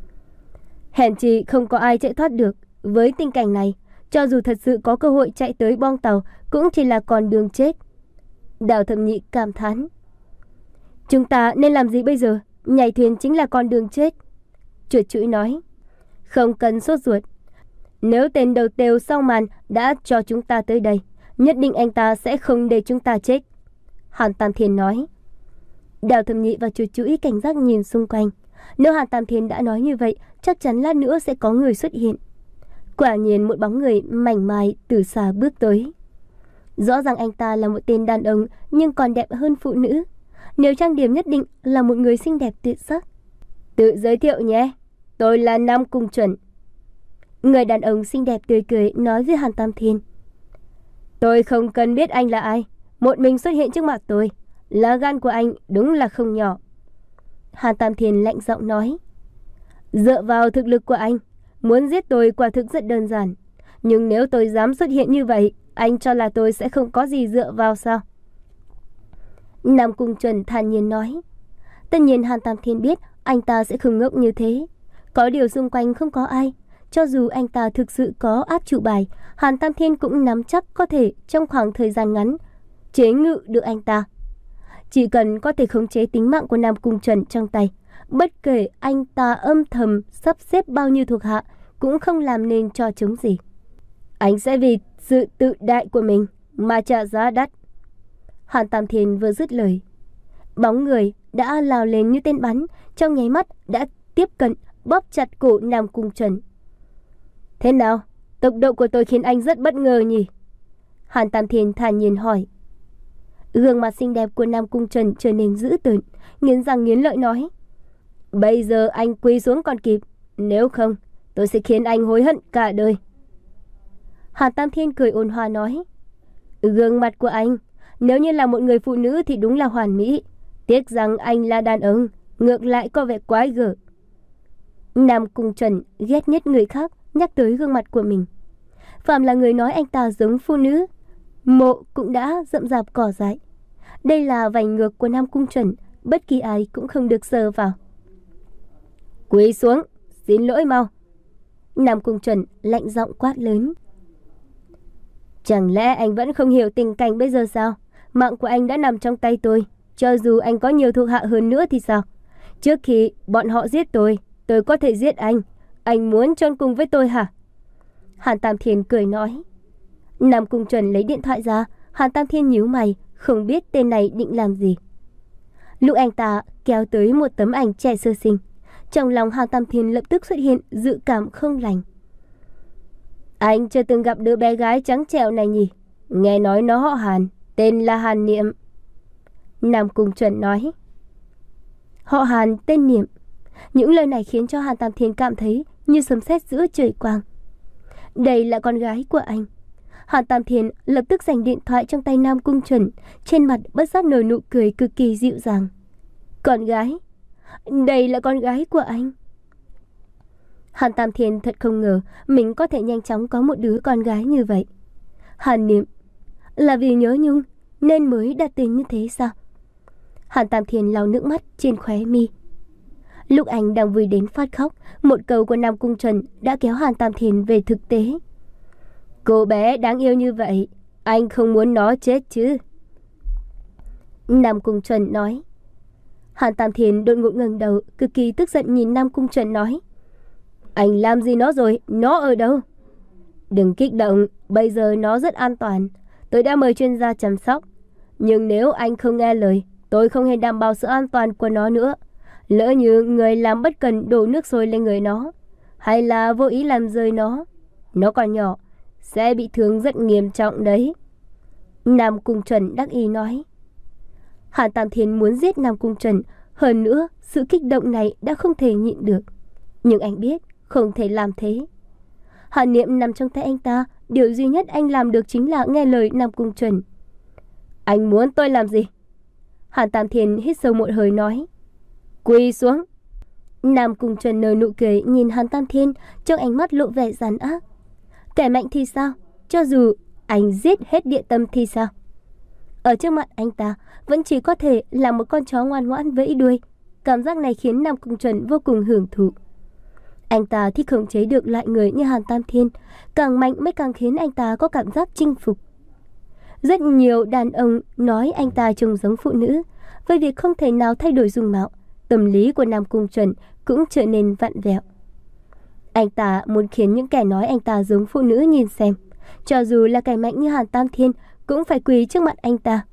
Hèn chi không có ai chạy thoát được. Với tình cảnh này, cho dù thật sự có cơ hội chạy tới bong tàu cũng chỉ là con đường chết. Đào Thập Nhị cảm thán. Chúng ta nên làm gì bây giờ? Nhảy thuyền chính là con đường chết. Chuột chuỗi nói. Không cần sốt ruột. Nếu tên đầu têu sau màn đã cho chúng ta tới đây, nhất định anh ta sẽ không để chúng ta chết. Hàn Tam Thiên nói. Đào Thập Nhị và chuột chuỗi cảnh giác nhìn xung quanh. Nếu Hàn Tam Thiên đã nói như vậy, chắc chắn lát nữa sẽ có người xuất hiện. Quả nhiên một bóng người mảnh mai từ xa bước tới. Rõ ràng anh ta là một tên đàn ông nhưng còn đẹp hơn phụ nữ. Nếu trang điểm nhất định là một người xinh đẹp tuyệt sắc. Tự giới thiệu nhé, tôi là Nam Cung Chuẩn. Người đàn ông xinh đẹp tươi cười nói với Hàn Tam Thiên. Tôi không cần biết anh là ai, một mình xuất hiện trước mặt tôi. Lá gan của anh đúng là không nhỏ. Hàn Tam Thiên lạnh giọng nói. Dựa vào thực lực của anh, muốn giết tôi quả thực rất đơn giản. Nhưng nếu tôi dám xuất hiện như vậy, anh cho là tôi sẽ không có gì dựa vào sao? Nam Cung Chuẩn thản nhiên nói. Tất nhiên Hàn Tam Thiên biết anh ta sẽ không ngốc như thế. Có điều xung quanh không có ai. Cho dù anh ta thực sự có át chủ bài, Hàn Tam Thiên cũng nắm chắc có thể trong khoảng thời gian ngắn chế ngự được anh ta. Chỉ cần có thể khống chế tính mạng của Nam Cung Chuẩn trong tay, bất kể anh ta âm thầm sắp xếp bao nhiêu thuộc hạ cũng không làm nên trò chống gì. Anh sẽ vì sự tự đại của mình mà trả giá đắt. Hàn Tam Thiên vừa dứt lời, bóng người đã lao lên như tên bắn, trong nháy mắt đã tiếp cận bóp chặt cổ Nam Cung Chuẩn. Thế nào, tốc độ của tôi khiến anh rất bất ngờ nhỉ? Hàn Tam Thiên thản nhiên hỏi. Gương mặt xinh đẹp của Nam Cung Chuẩn trở nên dữ tợn, nghiến răng nghiến lợi nói. Bây giờ anh quỳ xuống còn kịp, nếu không tôi sẽ khiến anh hối hận cả đời. Hàn Tam Thiên cười ôn hòa nói. Gương mặt của anh, nếu như là một người phụ nữ thì đúng là hoàn mỹ. Tiếc rằng anh là đàn ông, ngược lại có vẻ quái gở. Nam Cung Chuẩn ghét nhất người khác nhắc tới gương mặt của mình. Phạm là người nói anh ta giống phụ nữ, mộ cũng đã rậm rạp cỏ dại. Đây là vành ngược của Nam Cung Chuẩn, bất kỳ ai cũng không được sờ vào. Quỳ xuống, xin lỗi mau. Nam Cung Chuẩn lạnh giọng quát lớn. Chẳng lẽ anh vẫn không hiểu tình cảnh bây giờ sao? Mạng của anh đã nằm trong tay tôi. Cho dù anh có nhiều thuộc hạ hơn nữa thì sao? Trước khi bọn họ giết tôi, tôi có thể giết anh. Anh muốn chôn cùng với tôi hả? Hàn Tam Thiên cười nói. Nam Cung Chuẩn lấy điện thoại ra. Hàn Tam Thiên nhíu mày, không biết tên này định làm gì. Lúc anh ta kéo tới một tấm ảnh trẻ sơ sinh, trong lòng Hàn Tam Thiên lập tức xuất hiện dự cảm không lành. Anh chưa từng gặp đứa bé gái trắng trẻo này nhỉ? Nghe nói nó họ Hàn, tên là Hàn Niệm. Nam Cung Chuẩn nói. Họ Hàn tên Niệm. Những lời này khiến cho Hàn Tam Thiên cảm thấy như sấm sét giữa trời quang. Đây là con gái của anh. Hàn Tam Thiên lập tức giành điện thoại trong tay Nam Cung Chuẩn, trên mặt bất giác nở nụ cười cực kỳ dịu dàng. Con gái? Đây là con gái của anh. Hàn Tam Thiên thật không ngờ mình có thể nhanh chóng có một đứa con gái như vậy. Hàn Niệm, là vì nhớ nhung nên mới đặt tên như thế sao? Hàn Tam Thiên lau nước mắt trên khóe mi. Lúc anh đang vui đến phát khóc, một câu của Nam Cung Chuẩn đã kéo Hàn Tam Thiên về thực tế. Cô bé đáng yêu như vậy, anh không muốn nó chết chứ? Nam Cung Chuẩn nói. Hàn Tam Thiên đột ngột ngẩng đầu, cực kỳ tức giận nhìn Nam Cung Chuẩn nói. Anh làm gì nó rồi? Nó ở đâu? Đừng kích động, bây giờ nó rất an toàn. Tôi đã mời chuyên gia chăm sóc. Nhưng nếu anh không nghe lời, tôi không hề đảm bảo sự an toàn của nó nữa. Lỡ như người làm bất cần đổ nước sôi lên người nó, hay là vô ý làm rơi nó, nó còn nhỏ, sẽ bị thương rất nghiêm trọng đấy. Nam Cung Trần đắc ý nói. Hàn Tam Thiên muốn giết Nam Cung Trần, hơn nữa sự kích động này đã không thể nhịn được. Nhưng anh biết không thể làm thế. Hàn Niệm nằm trong tay anh ta, điều duy nhất anh làm được chính là nghe lời Nam Cung Trần. Anh muốn tôi làm gì? Hàn Tam Thiên hít sâu một hơi nói. Quỳ xuống. Nam Cung Trần nở nụ cười nhìn Hàn Tam Thiên, trong ánh mắt lộ vẻ giàn ác. Kẻ mạnh thì sao? Cho dù anh giết hết địa tâm thì sao? Ở trước mặt anh ta vẫn chỉ có thể là một con chó ngoan ngoãn vẫy đuôi. Cảm giác này khiến Nam Cung Trần vô cùng hưởng thụ. Anh ta thích khống chế được loại người như Hàn Tam Thiên, càng mạnh mới càng khiến anh ta có cảm giác chinh phục. Rất nhiều đàn ông nói anh ta trông giống phụ nữ, với việc không thể nào thay đổi dung mạo, tâm lý của Nam Cung Trần cũng trở nên vặn vẹo. Anh ta muốn khiến những kẻ nói anh ta giống phụ nữ nhìn xem, cho dù là kẻ mạnh như Hàn Tam Thiên cũng phải quỳ trước mặt anh ta.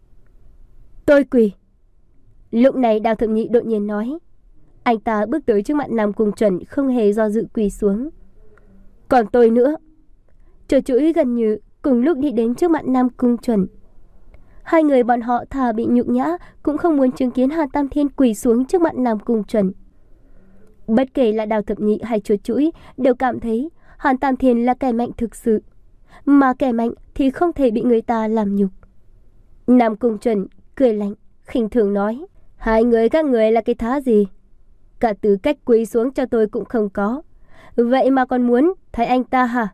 Tôi quỳ. Lúc này Đào Thượng Nhị đột nhiên nói. Anh ta bước tới trước mặt Nam Cung Trần, không hề do dự quỳ xuống. Còn tôi nữa. Trở chuỗi gần như cùng lúc đi đến trước mặt Nam Cung Trần. Hai người bọn họ thà bị nhục nhã cũng không muốn chứng kiến Hàn Tam Thiên quỳ xuống trước mặt Nam Cung Trần. Bất kể là Đào Thập Nhị hay Chuột Chuỗi đều cảm thấy Hàn Tam Thiên là kẻ mạnh thực sự, mà kẻ mạnh thì không thể bị người ta làm nhục. Nam Cung Trần cười lạnh, khinh thường nói. Hai người các người là cái thá gì? Cả tư cách quỳ xuống cho tôi cũng không có, vậy mà còn muốn thấy anh ta hả?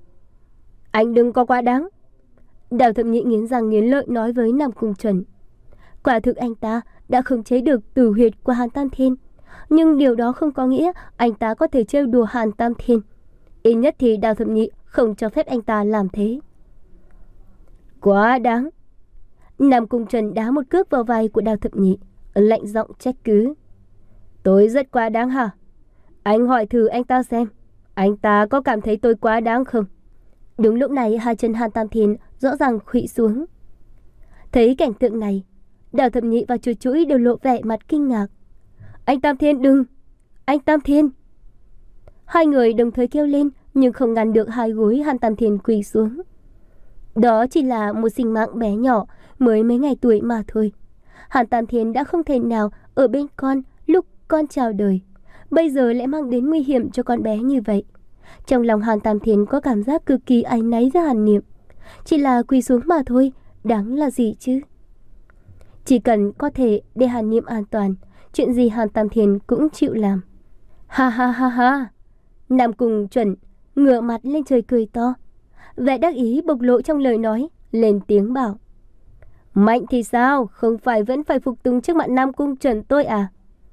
Anh đừng có quá đáng. Đào Thập Nhị nghiến răng nghiến lợi nói với Nam Cung Trần. Quả thực anh ta đã khống chế được tử huyệt của Hàn Tam Thiên, nhưng điều đó không có nghĩa anh ta có thể trêu đùa Hàn Tam Thiên. Ít nhất thì Đào Thập Nhị không cho phép anh ta làm thế. Quá đáng. Nam Cung Trần đá một cước vào vai của Đào Thập Nhị, lạnh giọng trách cứ. Tôi rất quá đáng hả? Anh hỏi thử anh ta xem, anh ta có cảm thấy tôi quá đáng không? Đúng lúc này hai chân Hàn Tam Thiên rõ ràng khuỵu xuống. Thấy cảnh tượng này, Đào Thập Nhị và Chuột Chuỗi đều lộ vẻ mặt kinh ngạc. Anh Tam Thiên đừng! Anh Tam Thiên! Hai người đồng thời kêu lên, nhưng không ngăn được hai gối Hàn Tam Thiên quỳ xuống. Đó chỉ là một sinh mạng bé nhỏ, mới mấy ngày tuổi mà thôi. Hàn Tam Thiên đã không thể nào ở bên con lúc con chào đời, bây giờ lại mang đến nguy hiểm cho con bé như vậy. Trong lòng Hàn Tam Thiên có cảm giác cực kỳ áy náy với Hàn Niệm. Chỉ là quỳ xuống mà thôi, đáng là gì chứ? Chỉ cần có thể để Hàn Niệm an toàn, chuyện gì Hàn Tam Thiên cũng chịu làm. Ha ha ha ha! Nam Cung Trần ngửa mặt lên trời cười to, vẻ đắc ý bộc lộ trong lời nói, lên tiếng bảo. Mạnh thì sao, không phải vẫn phải phục tùng trước mặt Nam Cung Trần tôi à?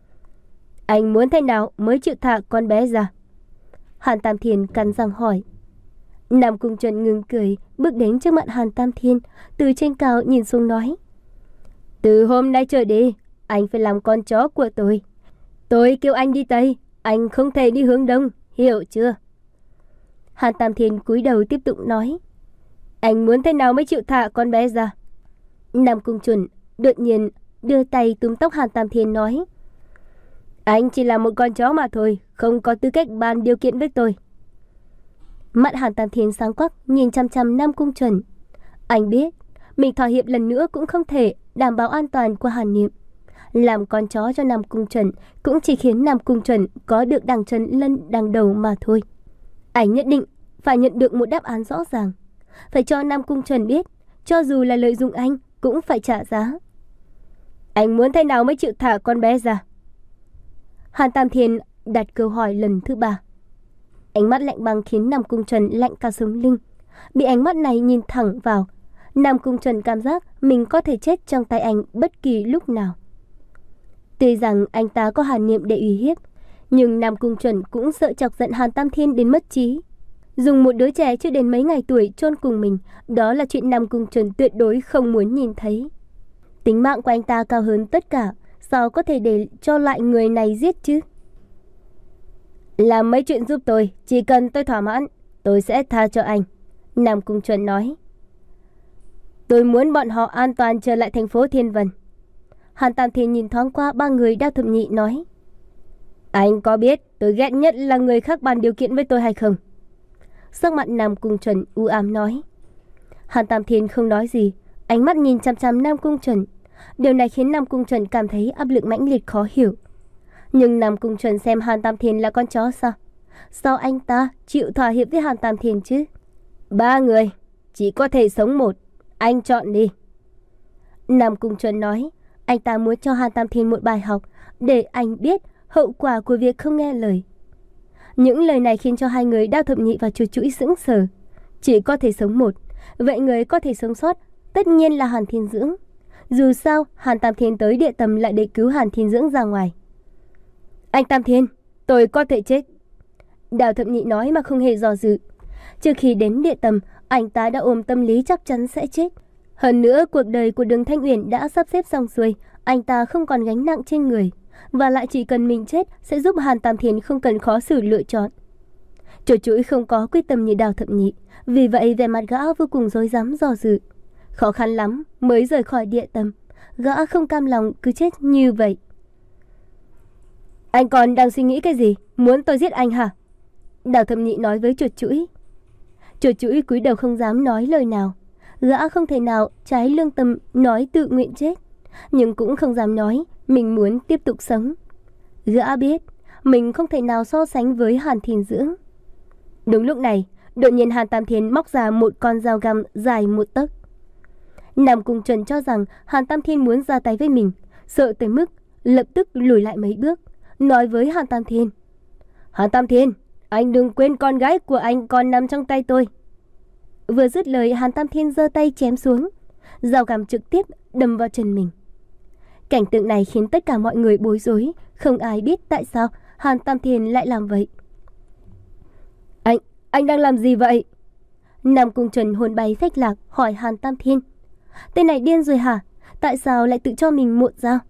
Anh muốn thế nào mới chịu thả con bé ra? Hàn Tam Thiên cắn răng hỏi. Nam Cung Trần ngừng cười, bước đến trước mặt Hàn Tam Thiên, từ trên cao nhìn xuống nói. Từ hôm nay trở đi, anh phải làm con chó của tôi. Tôi kêu anh đi Tây, anh không thể đi hướng Đông, hiểu chưa? Hàn Tam Thiên cúi đầu tiếp tục nói. Anh muốn thế nào mới chịu thả con bé ra? Nam Cung Trần đột nhiên đưa tay túm tóc Hàn Tam Thiên nói. Anh chỉ là một con chó mà thôi, không có tư cách bàn điều kiện với tôi. Mắt Hàn Tam Thiên sáng quắc nhìn chăm chăm Nam Cung Trần. Anh biết mình thỏa hiệp lần nữa cũng không thể đảm bảo an toàn của Hàn Niệm. Làm con chó cho Nam Cung Trần cũng chỉ khiến Nam Cung Trần có được đằng chân lân đằng đầu mà thôi. Anh nhất định phải nhận được một đáp án rõ ràng, phải cho Nam Cung Trần biết, cho dù là lợi dụng anh cũng phải trả giá. Anh muốn thế nào mới chịu thả con bé ra? Hàn Tam Thiên đặt câu hỏi lần thứ ba. Ánh mắt lạnh băng khiến Nam Cung Trần lạnh cả sống lưng. Bị ánh mắt này nhìn thẳng vào, Nam Cung Trần cảm giác mình có thể chết trong tay anh bất kỳ lúc nào. Tuy rằng anh ta có Hàn Niệm để uy hiếp, nhưng Nam Cung Trần cũng sợ chọc giận Hàn Tam Thiên đến mất trí. Dùng một đứa trẻ chưa đến mấy ngày tuổi chôn cùng mình, đó là chuyện Nam Cung Trần tuyệt đối không muốn nhìn thấy. Tính mạng của anh ta cao hơn tất cả, sao có thể để cho loại người này giết chứ? Làm mấy chuyện giúp tôi, chỉ cần tôi thỏa mãn, Tôi sẽ tha cho anh, Nam Cung Chuẩn nói. Tôi muốn bọn họ an toàn trở lại thành phố Thiên Vân. Hàn Tam Thiên nhìn thoáng qua ba người Đao Thập Nhị nói. Anh có biết tôi ghét nhất là người khác bàn điều kiện với tôi hay không? Sắc mặt Nam Cung Chuẩn u ám nói. Hàn Tam Thiên không nói gì, ánh mắt nhìn chằm chằm Nam Cung Chuẩn. Điều này khiến Nam Cung Chuẩn cảm thấy áp lực mãnh liệt khó hiểu. Nhưng Nam Cung Chuẩn xem Hàn Tam Thiên là con chó sao? Sao anh ta chịu thỏa hiệp với Hàn Tam Thiên chứ? Ba người, chỉ có thể sống một, anh chọn đi. Nam Cung Chuẩn nói, anh ta muốn cho Hàn Tam Thiên một bài học để anh biết hậu quả của việc không nghe lời. Những lời này khiến cho hai người Đao Thập Nhị và Chuột Chũi sững sờ. Chỉ có thể sống một, vậy người có thể sống sót tất nhiên là Hàn Thiên Dưỡng. Dù sao Hàn Tam Thiên tới địa tầm lại để cứu Hàn Thiên Dưỡng ra ngoài. Anh Tam Thiên, tôi có thể chết. Đao Thập Nhị nói mà không hề do dự. Trước khi đến địa tầm, anh ta đã ôm tâm lý chắc chắn sẽ chết. Hơn nữa cuộc đời của Đường Thanh Uyển đã sắp xếp xong xuôi, anh ta không còn gánh nặng trên người. Và lại chỉ cần mình chết sẽ giúp Hàn Tam Thiên không cần khó xử lựa chọn. Chuột Chũi không có quyết tâm như Đao Thập Nhị, vì vậy vẻ mặt gã vô cùng rối rắm do dự. Khó khăn lắm mới rời khỏi địa tầm, gã không cam lòng cứ chết như vậy. Anh còn đang suy nghĩ cái gì? Muốn tôi giết anh hả? Đao Thập Nhị nói với Chuột Chũi. Chuột Chũi cúi đầu không dám nói lời nào. Gã không thể nào trái lương tâm nói tự nguyện chết, nhưng cũng không dám nói mình muốn tiếp tục sống. Gã biết mình không thể nào so sánh với Hàn Thiên Dưỡng. Đúng lúc này, đột nhiên Hàn Tam Thiên móc ra một con dao găm dài một tấc. Nam Cung Chuẩn cho rằng Hàn Tam Thiên muốn ra tay với mình, sợ tới mức lập tức lùi lại mấy bước, nói với Hàn Tam Thiên. Hàn Tam Thiên, anh đừng quên con gái của anh còn nằm trong tay tôi. Vừa dứt lời, Hàn Tam Thiên giơ tay chém xuống, dao găm trực tiếp đâm vào chân mình. Cảnh tượng này khiến tất cả mọi người bối rối, không ai biết tại sao Hàn Tam Thiên lại làm vậy. Anh, anh đang làm gì vậy? Nam Cung Chuẩn hồn bay phách lạc hỏi Hàn Tam Thiên. Tên này điên rồi hả? Tại sao lại tự cho mình một dao?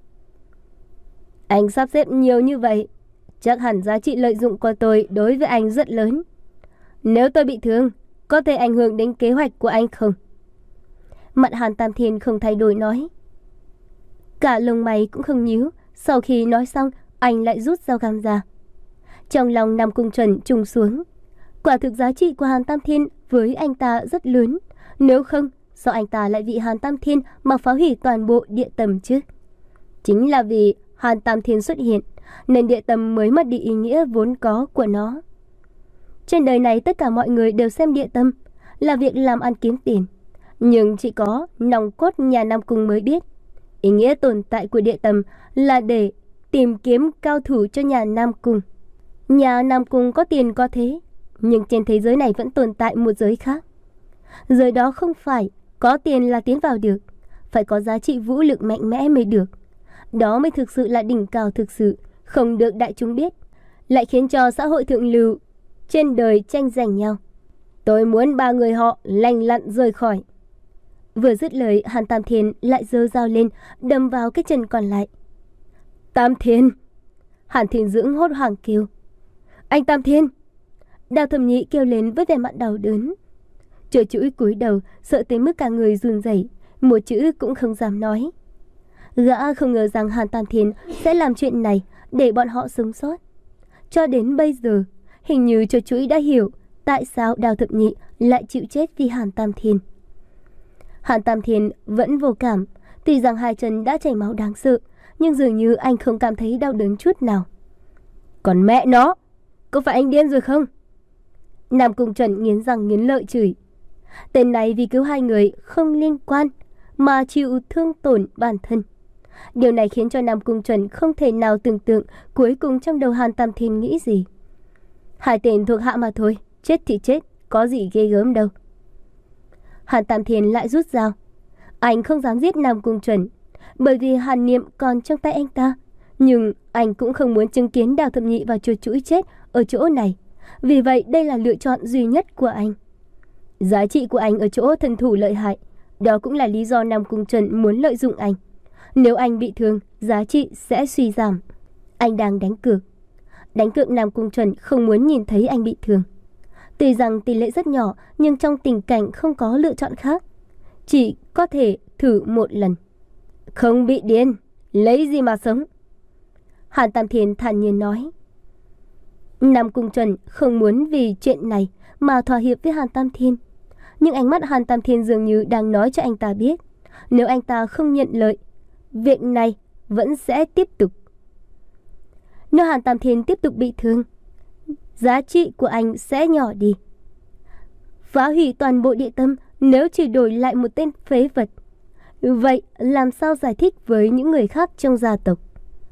Anh sắp xếp nhiều như vậy, chắc hẳn giá trị lợi dụng của tôi đối với anh rất lớn. Nếu tôi bị thương, có thể ảnh hưởng đến kế hoạch của anh không? Mặt Hàn Tam Thiên không thay đổi nói. Cả lông mày cũng không nhíu. Sau khi nói xong, anh lại rút dao găm ra. Trong lòng Nam Cung Chuẩn trùng xuống. Quả thực giá trị của Hàn Tam Thiên với anh ta rất lớn. Nếu không, sao anh ta lại vì Hàn Tam Thiên mà phá hủy toàn bộ địa tầm chứ? Chính là vì Hàn Tam Thiên xuất hiện nên địa tầm mới mất đi ý nghĩa vốn có của nó. Trên đời này tất cả mọi người đều xem địa tầm là việc làm ăn kiếm tiền, nhưng chỉ có nòng cốt nhà Nam Cung mới biết ý nghĩa tồn tại của địa tầm là để tìm kiếm cao thủ cho nhà Nam Cung. Nhà Nam Cung có tiền có thế, nhưng trên thế giới này vẫn tồn tại một giới khác. Giới đó không phải có tiền là tiến vào được, phải có giá trị vũ lực mạnh mẽ mới được. Đó mới thực sự là đỉnh cao thực sự, không được đại chúng biết, lại khiến cho xã hội thượng lưu trên đời tranh giành nhau. Tôi muốn ba người họ lành lặn rời khỏi. Vừa dứt lời, Hàn Tam Thiên lại giơ dao lên, đâm vào cái chân còn lại. Tam Thiên! Hàn Thiên Dưỡng hốt hoảng kêu. Anh Tam Thiên! Đao Thập Nhị kêu lên với vẻ mặt đau đớn. Chuột Chũi cúi đầu, sợ tới mức cả người run rẩy, một chữ cũng không dám nói. Gã không ngờ rằng Hàn Tam Thiên sẽ làm chuyện này để bọn họ sống sót. Cho đến bây giờ, hình như Chuột Chũi đã hiểu tại sao Đao Thập Nhị lại chịu chết vì Hàn Tam Thiên. Hàn Tam Thiên vẫn vô cảm, tuy rằng hai chân đã chảy máu đáng sợ, nhưng dường như anh không cảm thấy đau đớn chút nào. Còn mẹ nó, có phải anh điên rồi không? Nam Cung Chuẩn nghiến răng nghiến lợi chửi. Tên này vì cứu hai người không liên quan mà chịu thương tổn bản thân. Điều này khiến cho Nam Cung Chuẩn không thể nào tưởng tượng cuối cùng trong đầu Hàn Tam Thiên nghĩ gì. Hai tên thuộc hạ mà thôi, chết thì chết, có gì ghê gớm đâu. Hàn Tam Thiên lại rút dao. Anh không dám giết Nam Cung Chuẩn, bởi vì hàn niệm còn trong tay anh ta. Nhưng anh cũng không muốn chứng kiến Đao Thập Nhị và Chuột Chũi chết ở chỗ này. Vì vậy đây là lựa chọn duy nhất của anh. Giá trị của anh ở chỗ thần thủ lợi hại. Đó cũng là lý do Nam Cung Chuẩn muốn lợi dụng anh. Nếu anh bị thương, giá trị sẽ suy giảm. Anh đang đánh cược. Đánh cược Nam Cung Chuẩn không muốn nhìn thấy anh bị thương. Tuy rằng tỷ lệ rất nhỏ, nhưng trong tình cảnh không có lựa chọn khác, chỉ có thể thử một lần. Không bị điên, lấy gì mà sống? Hàn Tam Thiên thản nhiên nói. Nam Cung Chuẩn không muốn vì chuyện này mà thỏa hiệp với Hàn Tam Thiên. Nhưng ánh mắt Hàn Tam Thiên dường như đang nói cho anh ta biết, nếu anh ta không nhận lời, việc này vẫn sẽ tiếp tục. Nếu Hàn Tam Thiên tiếp tục bị thương, giá trị của anh sẽ nhỏ đi. Phá hủy toàn bộ địa tâm nếu chỉ đổi lại một tên phế vật, vậy làm sao giải thích với những người khác trong gia tộc?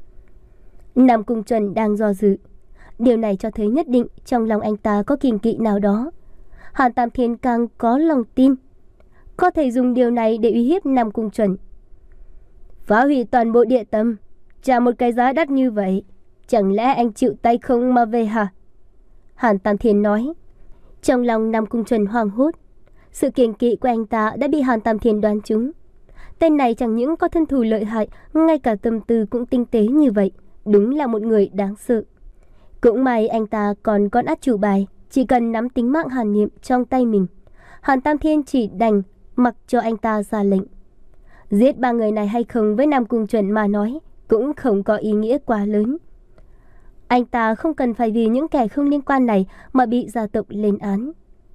Nam Cung Chuẩn đang do dự. Điều này cho thấy nhất định trong lòng anh ta có kiêng kỵ nào đó. Hàn Tam Thiên càng có lòng tin, có thể dùng điều này để uy hiếp Nam Cung Chuẩn. Phá hủy toàn bộ địa tâm, trả một cái giá đắt như vậy, chẳng lẽ anh chịu tay không mà về hả? Hàn Tam Thiên nói. Trong lòng Nam Cung Chuẩn hoảng hốt. Sự kiêng kỵ của anh ta đã bị Hàn Tam Thiên đoán trúng. Tên này chẳng những có thân thủ lợi hại, ngay cả tâm tư cũng tinh tế như vậy. Đúng là một người đáng sợ. Cũng may anh ta còn con át chủ bài, chỉ cần nắm tính mạng Hàn Niệm trong tay mình. Hàn Tam Thiên chỉ đành mặc cho anh ta ra lệnh. Giết ba người này hay không với Nam Cung Chuẩn mà nói cũng không có ý nghĩa quá lớn. Anh ta không cần phải vì những kẻ không liên quan này mà bị gia tộc lên án.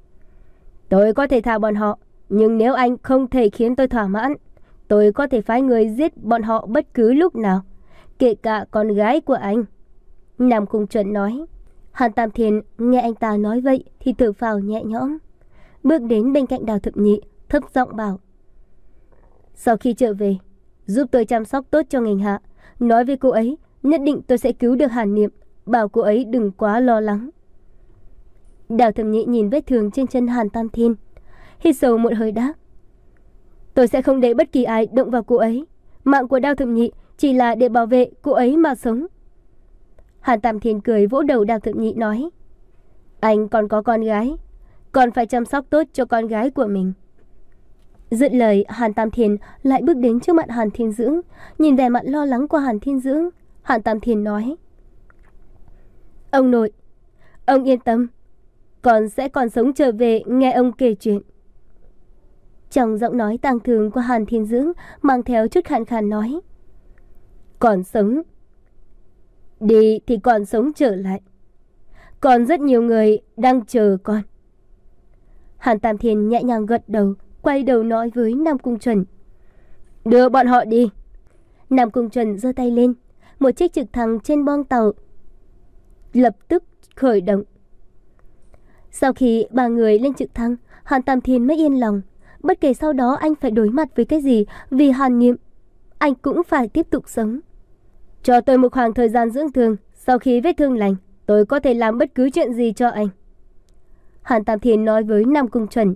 Tôi có thể tha bọn họ, nhưng nếu anh không thể khiến tôi thỏa mãn, tôi có thể phái người giết bọn họ bất cứ lúc nào, kể cả con gái của anh. Nam Cung Chuẩn nói. Hàn Tam Thiên nghe anh ta nói vậy thì thở phào nhẹ nhõm, bước đến bên cạnh Đào Thập Nhị, thấp giọng bảo. Sau khi trở về, giúp tôi chăm sóc tốt cho Nghênh Hạ, nói với cô ấy nhất định tôi sẽ cứu được Hàn Niệm, bảo cô ấy đừng quá lo lắng. Đào Thập Nhị nhìn vết thương trên chân Hàn Tam Thiên, hít sâu một hơi đáp. Tôi sẽ không để bất kỳ ai động vào cô ấy. Mạng của Đào Thập Nhị chỉ là để bảo vệ cô ấy mà sống. Hàn Tam Thiên cười vỗ đầu Đào Thập Nhị nói. Anh còn có con gái, còn phải chăm sóc tốt cho con gái của mình. Dứt lời, Hàn Tam Thiên lại bước đến trước mặt Hàn Thiên Dưỡng, nhìn vẻ mặt lo lắng của Hàn Thiên Dưỡng. Hàn Tam Thiên nói. Ông nội, ông yên tâm, con sẽ còn sống trở về nghe ông kể chuyện. Trong giọng nói tang thương của Hàn Thiên Dưỡng mang theo chút khàn khàn nói. Còn sống, đi thì còn sống trở lại. Còn rất nhiều người đang chờ con. Hàn Tam Thiên nhẹ nhàng gật đầu, quay đầu nói với Nam Cung Chuẩn. Đưa bọn họ đi. Nam Cung Chuẩn giơ tay lên, một chiếc trực thăng trên boong tàu lập tức khởi động. Sau khi ba người lên trực thăng, Hàn Tam Thiên mới yên lòng. Bất kể sau đó anh phải đối mặt với cái gì, vì Hàn Niệm, anh cũng phải tiếp tục sống. Cho tôi một khoảng thời gian dưỡng thương, sau khi vết thương lành, tôi có thể làm bất cứ chuyện gì cho anh. Hàn Tam Thiên nói với Nam Cung Chuẩn.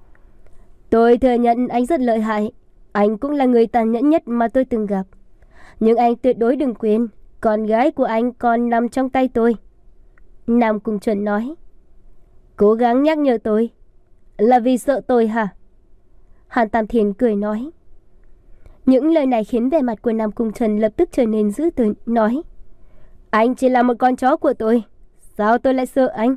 Tôi thừa nhận anh rất lợi hại, anh cũng là người tàn nhẫn nhất mà tôi từng gặp. Nhưng anh tuyệt đối đừng quên, con gái của anh còn nằm trong tay tôi. Nam Cung Chuẩn nói. Cố gắng nhắc nhở tôi, là vì sợ tôi hả? Hàn Tam Thiên cười nói. Những lời này khiến vẻ mặt của Nam Cung Chuẩn lập tức trở nên dữ tợn, nói. Anh chỉ là một con chó của tôi, sao tôi lại sợ anh?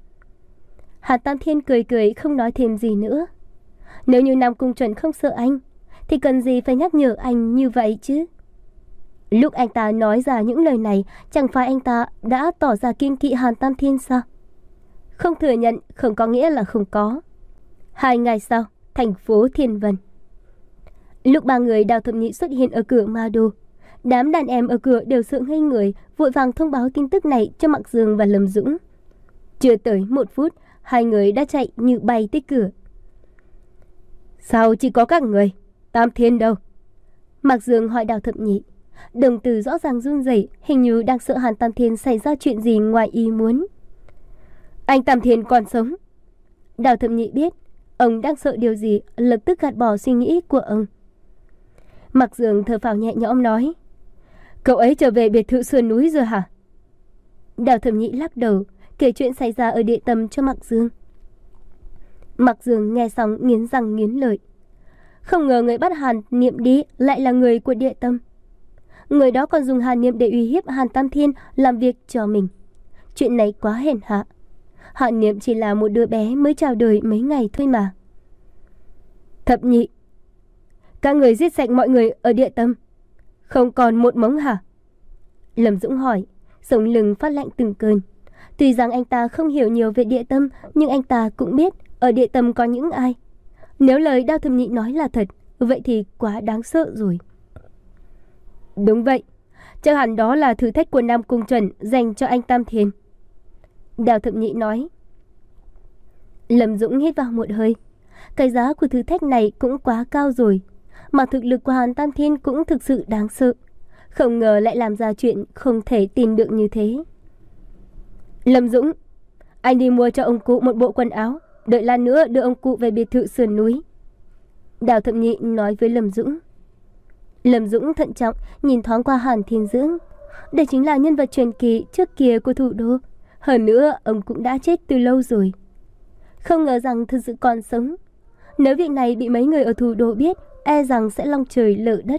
Hàn Tam Thiên cười cười không nói thêm gì nữa. Nếu như Nam Cung Chuẩn không sợ anh, thì cần gì phải nhắc nhở anh như vậy chứ? Lúc anh ta nói ra những lời này, chẳng phải anh ta đã tỏ ra kiêng kỵ Hàn Tam Thiên sao? Không thừa nhận không có nghĩa là không có. Hai ngày sau, thành phố Thiên Vân. Lúc ba người Đào Thập Nhị xuất hiện ở cửa Ma Đô, đám đàn em ở cửa đều sợ ngây người, vội vàng thông báo tin tức này cho Mạc Dương và Lâm Dũng. Chưa tới một phút, hai người đã chạy như bay tới cửa. Sao chỉ có các người? Tam Thiên đâu? Mạc Dương hỏi Đào Thập Nhị. Đồng tử rõ ràng run rẩy, hình như đang sợ Hàn Tam Thiên xảy ra chuyện gì ngoài ý muốn. Anh Tam Thiên còn sống. Đào Thập Nhị biết ông đang sợ điều gì, lập tức gạt bỏ suy nghĩ của ông. Mạc Dương thở phào nhẹ nhõm nói. Cậu ấy trở về biệt thự sườn núi rồi hả? Đào Thập Nhị lắc đầu, kể chuyện xảy ra ở địa tâm cho Mạc Dương. Mạc Dương nghe xong nghiến răng nghiến lợi. Không ngờ người bắt Hàn Niệm đi lại là người của địa tâm. Người đó còn dùng Hàn Niệm để uy hiếp Hàn Tam Thiên làm việc cho mình. Chuyện này quá hèn hạ. Hàn Niệm chỉ là một đứa bé mới chào đời mấy ngày thôi mà. Thập nhị, các người giết sạch mọi người ở địa tâm, không còn một mống hả? Lâm Dũng hỏi, sống lưng phát lạnh từng cơn. Tuy rằng anh ta không hiểu nhiều về địa tâm, nhưng anh ta cũng biết ở địa tâm có những ai. Nếu lời Đao Thập Nhị nói là thật, vậy thì quá đáng sợ rồi. Đúng vậy, chắc hẳn đó là thử thách của Nam Cung Chuẩn dành cho anh Tam Thiên. Đao Thập Nhị nói. Lâm Dũng hít vào một hơi. Cái giá của thử thách này cũng quá cao rồi, mà thực lực của Hàn Tam Thiên cũng thực sự đáng sợ. Không ngờ lại làm ra chuyện không thể tin được như thế. Lâm Dũng, anh đi mua cho ông cụ một bộ quần áo, đợi lát nữa đưa ông cụ về biệt thự sườn núi. Đào Thập Nhị nói với Lâm Dũng. Lâm Dũng thận trọng nhìn thoáng qua Hàn Thiên Dưỡng. Đây chính là nhân vật truyền kỳ trước kia của thủ đô. Hơn nữa ông cũng đã chết từ lâu rồi. Không ngờ rằng thực sự còn sống. Nếu việc này bị mấy người ở thủ đô biết, e rằng sẽ long trời lở đất.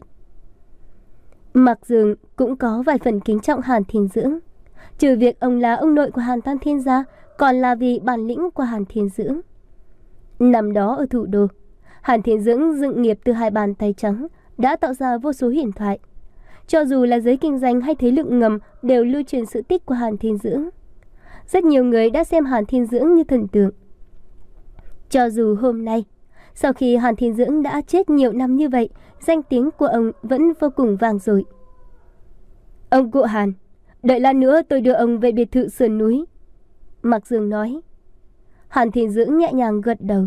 Mặc Dường cũng có vài phần kính trọng Hàn Thiên Dưỡng. Trừ việc ông là ông nội của Hàn Tam Thiên ra, còn là vì bản lĩnh của Hàn Thiên Dưỡng. Năm đó ở thủ đô, Hàn Thiên Dưỡng dựng nghiệp từ hai bàn tay trắng, đã tạo ra vô số huyền thoại. Cho dù là giới kinh doanh hay thế lực ngầm đều lưu truyền sự tích của Hàn Thiên Dưỡng. Rất nhiều người đã xem Hàn Thiên Dưỡng như thần tượng. Cho dù hôm nay, sau khi Hàn Thiên Dưỡng đã chết nhiều năm như vậy, danh tiếng của ông vẫn vô cùng vang dội. Ông cụ Hàn, đợi lát nữa tôi đưa ông về biệt thự sườn núi. Mạc Dương nói. Hàn Thiên Dưỡng nhẹ nhàng gật đầu.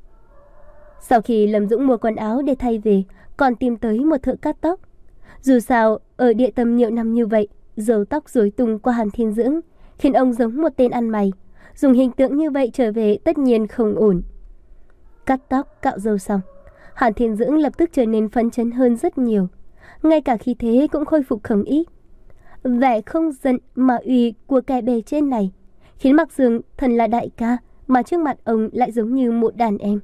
Sau khi Lâm Dũng mua quần áo để thay về, còn tìm tới một thợ cắt tóc. Dù sao, ở địa tâm nhiều năm như vậy, râu tóc rối tung qua Hàn Thiên Dưỡng khiến ông giống một tên ăn mày. Dùng hình tượng như vậy trở về tất nhiên không ổn. Cắt tóc, cạo râu xong, Hàn Thiên Dưỡng lập tức trở nên phấn chấn hơn rất nhiều. Ngay cả khí thế cũng khôi phục không ít. Vẻ không giận mà uy của kẻ bề trên này khiến Mạc Dương thần là đại ca, mà trước mặt ông lại giống như một đàn em.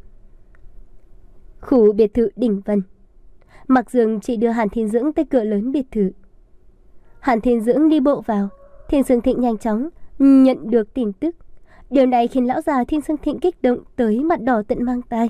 Khu biệt thự Đỉnh Vân. Mạc Dương chỉ đưa Hàn Thiên Dưỡng tới cửa lớn biệt thự. Hàn Thiên Dưỡng đi bộ vào. Thiên Sương Thịnh nhanh chóng nhận được tin tức. Điều này khiến lão già Thiên Sương Thịnh kích động tới mặt đỏ tận mang tai.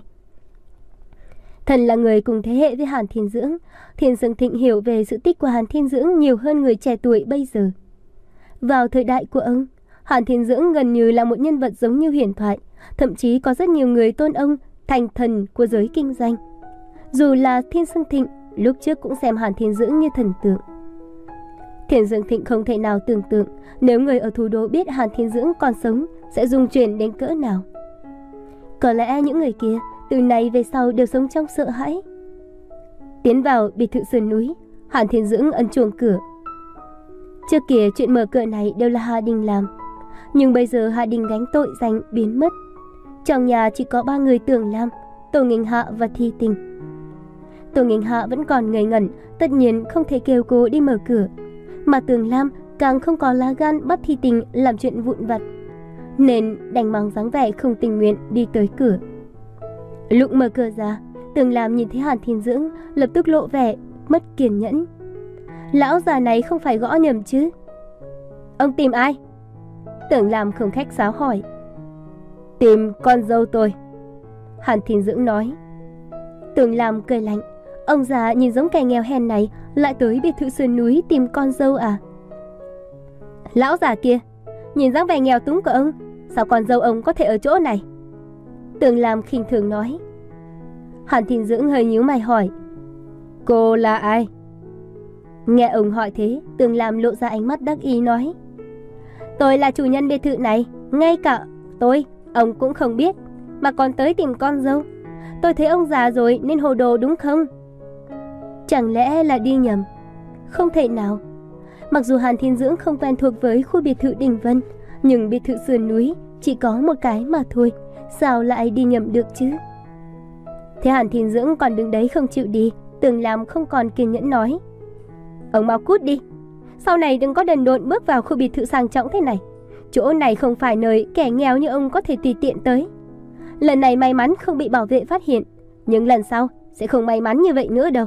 Thần là người cùng thế hệ với Hàn Thiên Dưỡng, Thiên Sương Thịnh hiểu về sự tích của Hàn Thiên Dưỡng nhiều hơn người trẻ tuổi bây giờ. Vào thời đại của ông, Hàn Thiên Dưỡng gần như là một nhân vật giống như huyền thoại, thậm chí có rất nhiều người tôn ông thành thần của giới kinh doanh. Dù là Thiên Sương Thịnh, lúc trước cũng xem Hàn Thiên Dưỡng như thần tượng. Thiên Sương Thịnh không thể nào tưởng tượng nếu người ở thủ đô biết Hàn Thiên Dưỡng còn sống sẽ rung chuyển đến cỡ nào. Có lẽ những người kia từ nay về sau đều sống trong sợ hãi. Tiến vào biệt thự sườn núi, Hàn Thiên Dưỡng ấn chuông cửa. Trước kia chuyện mở cửa này đều là Hà Đình làm, nhưng bây giờ Hà Đình gánh tội danh biến mất. Trong nhà chỉ có ba người Tưởng Lam, Tổ Nghinh Hạ và Thi Tình. Tổ Nghinh Hạ vẫn còn ngây ngẩn, tất nhiên không thể kêu cô đi mở cửa, mà Tưởng Lam càng không có lá gan bắt Thi Tình làm chuyện vụn vặt, nên đành mang dáng vẻ không tình nguyện đi tới cửa. Lúc mở cửa ra, Tưởng Lam nhìn thấy Hàn Thiên Dưỡng, lập tức lộ vẻ mất kiên nhẫn. Lão già này không phải gõ nhầm chứ? Ông tìm ai? Tưởng Lam không khách sáo hỏi. Tìm con dâu tôi, Hàn Thiên Dưỡng nói. Tưởng Lam cười lạnh. Ông già nhìn giống kẻ nghèo hèn này lại tới biệt thự sườn núi tìm con dâu à? Lão già kia, nhìn dáng vẻ nghèo túng của ông, sao con dâu ông có thể ở chỗ này? Tưởng Lam khinh thường nói. Hàn Thiên Dưỡng hơi nhíu mày hỏi. Cô là ai? Nghe ông hỏi thế, Tưởng Lam lộ ra ánh mắt đắc ý nói. Tôi là chủ nhân biệt thự này, ngay cả tôi, ông cũng không biết, mà còn tới tìm con dâu. Tôi thấy ông già rồi nên hồ đồ đúng không? Chẳng lẽ là đi nhầm? Không thể nào. Mặc dù Hàn Thiên Dưỡng không quen thuộc với khu biệt thự Đình Vân, nhưng biệt thự sườn núi chỉ có một cái mà thôi, sao lại đi nhầm được chứ? Thế Hàn Thiên Dưỡng còn đứng đấy không chịu đi, Tưởng Lam không còn kiên nhẫn nói. Ông mau cút đi, sau này đừng có đần độn bước vào khu biệt thự sang trọng thế này. Chỗ này không phải nơi kẻ nghèo như ông có thể tùy tiện tới. Lần này may mắn không bị bảo vệ phát hiện, nhưng lần sau sẽ không may mắn như vậy nữa đâu.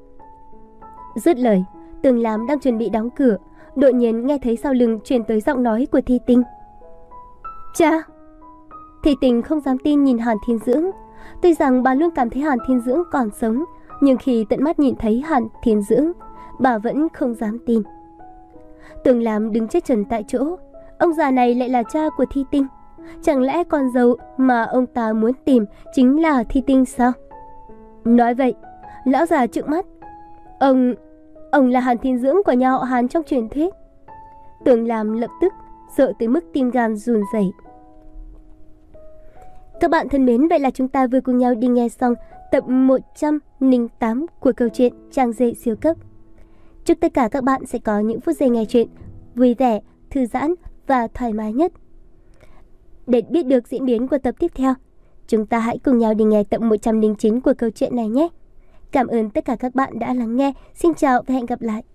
Dứt lời, Tưởng Lam đang chuẩn bị đóng cửa, đột nhiên nghe thấy sau lưng truyền tới giọng nói của Thi Tinh. Cha! Thi Tình không dám tin nhìn Hàn Thiên Dưỡng. Tuy rằng bà luôn cảm thấy Hàn Thiên Dưỡng còn sống, nhưng khi tận mắt nhìn thấy Hàn Thiên Dưỡng, bà vẫn không dám tin. Tưởng Lam đứng chết trần tại chỗ. Ông già này lại là cha của Thi Tinh. Chẳng lẽ con dâu mà ông ta muốn tìm chính là Thi Tinh sao? Nói vậy, lão già trợn mắt. Ông... ông là Hàn Thiên Dưỡng của nhà họ Hàn trong truyền thuyết. Tưởng Lam lập tức sợ tới mức tim gan run rẩy. Các bạn thân mến, vậy là chúng ta vừa cùng nhau đi nghe xong tập một trăm lẻ tám của câu chuyện Chàng Rể Siêu Cấp. Chúc tất cả các bạn sẽ có những phút giây nghe chuyện vui vẻ, thư giãn và thoải mái nhất. Để biết được diễn biến của tập tiếp theo, chúng ta hãy cùng nhau đi nghe tập một trăm lẻ chín của câu chuyện này nhé. Cảm ơn tất cả các bạn đã lắng nghe. Xin chào và hẹn gặp lại.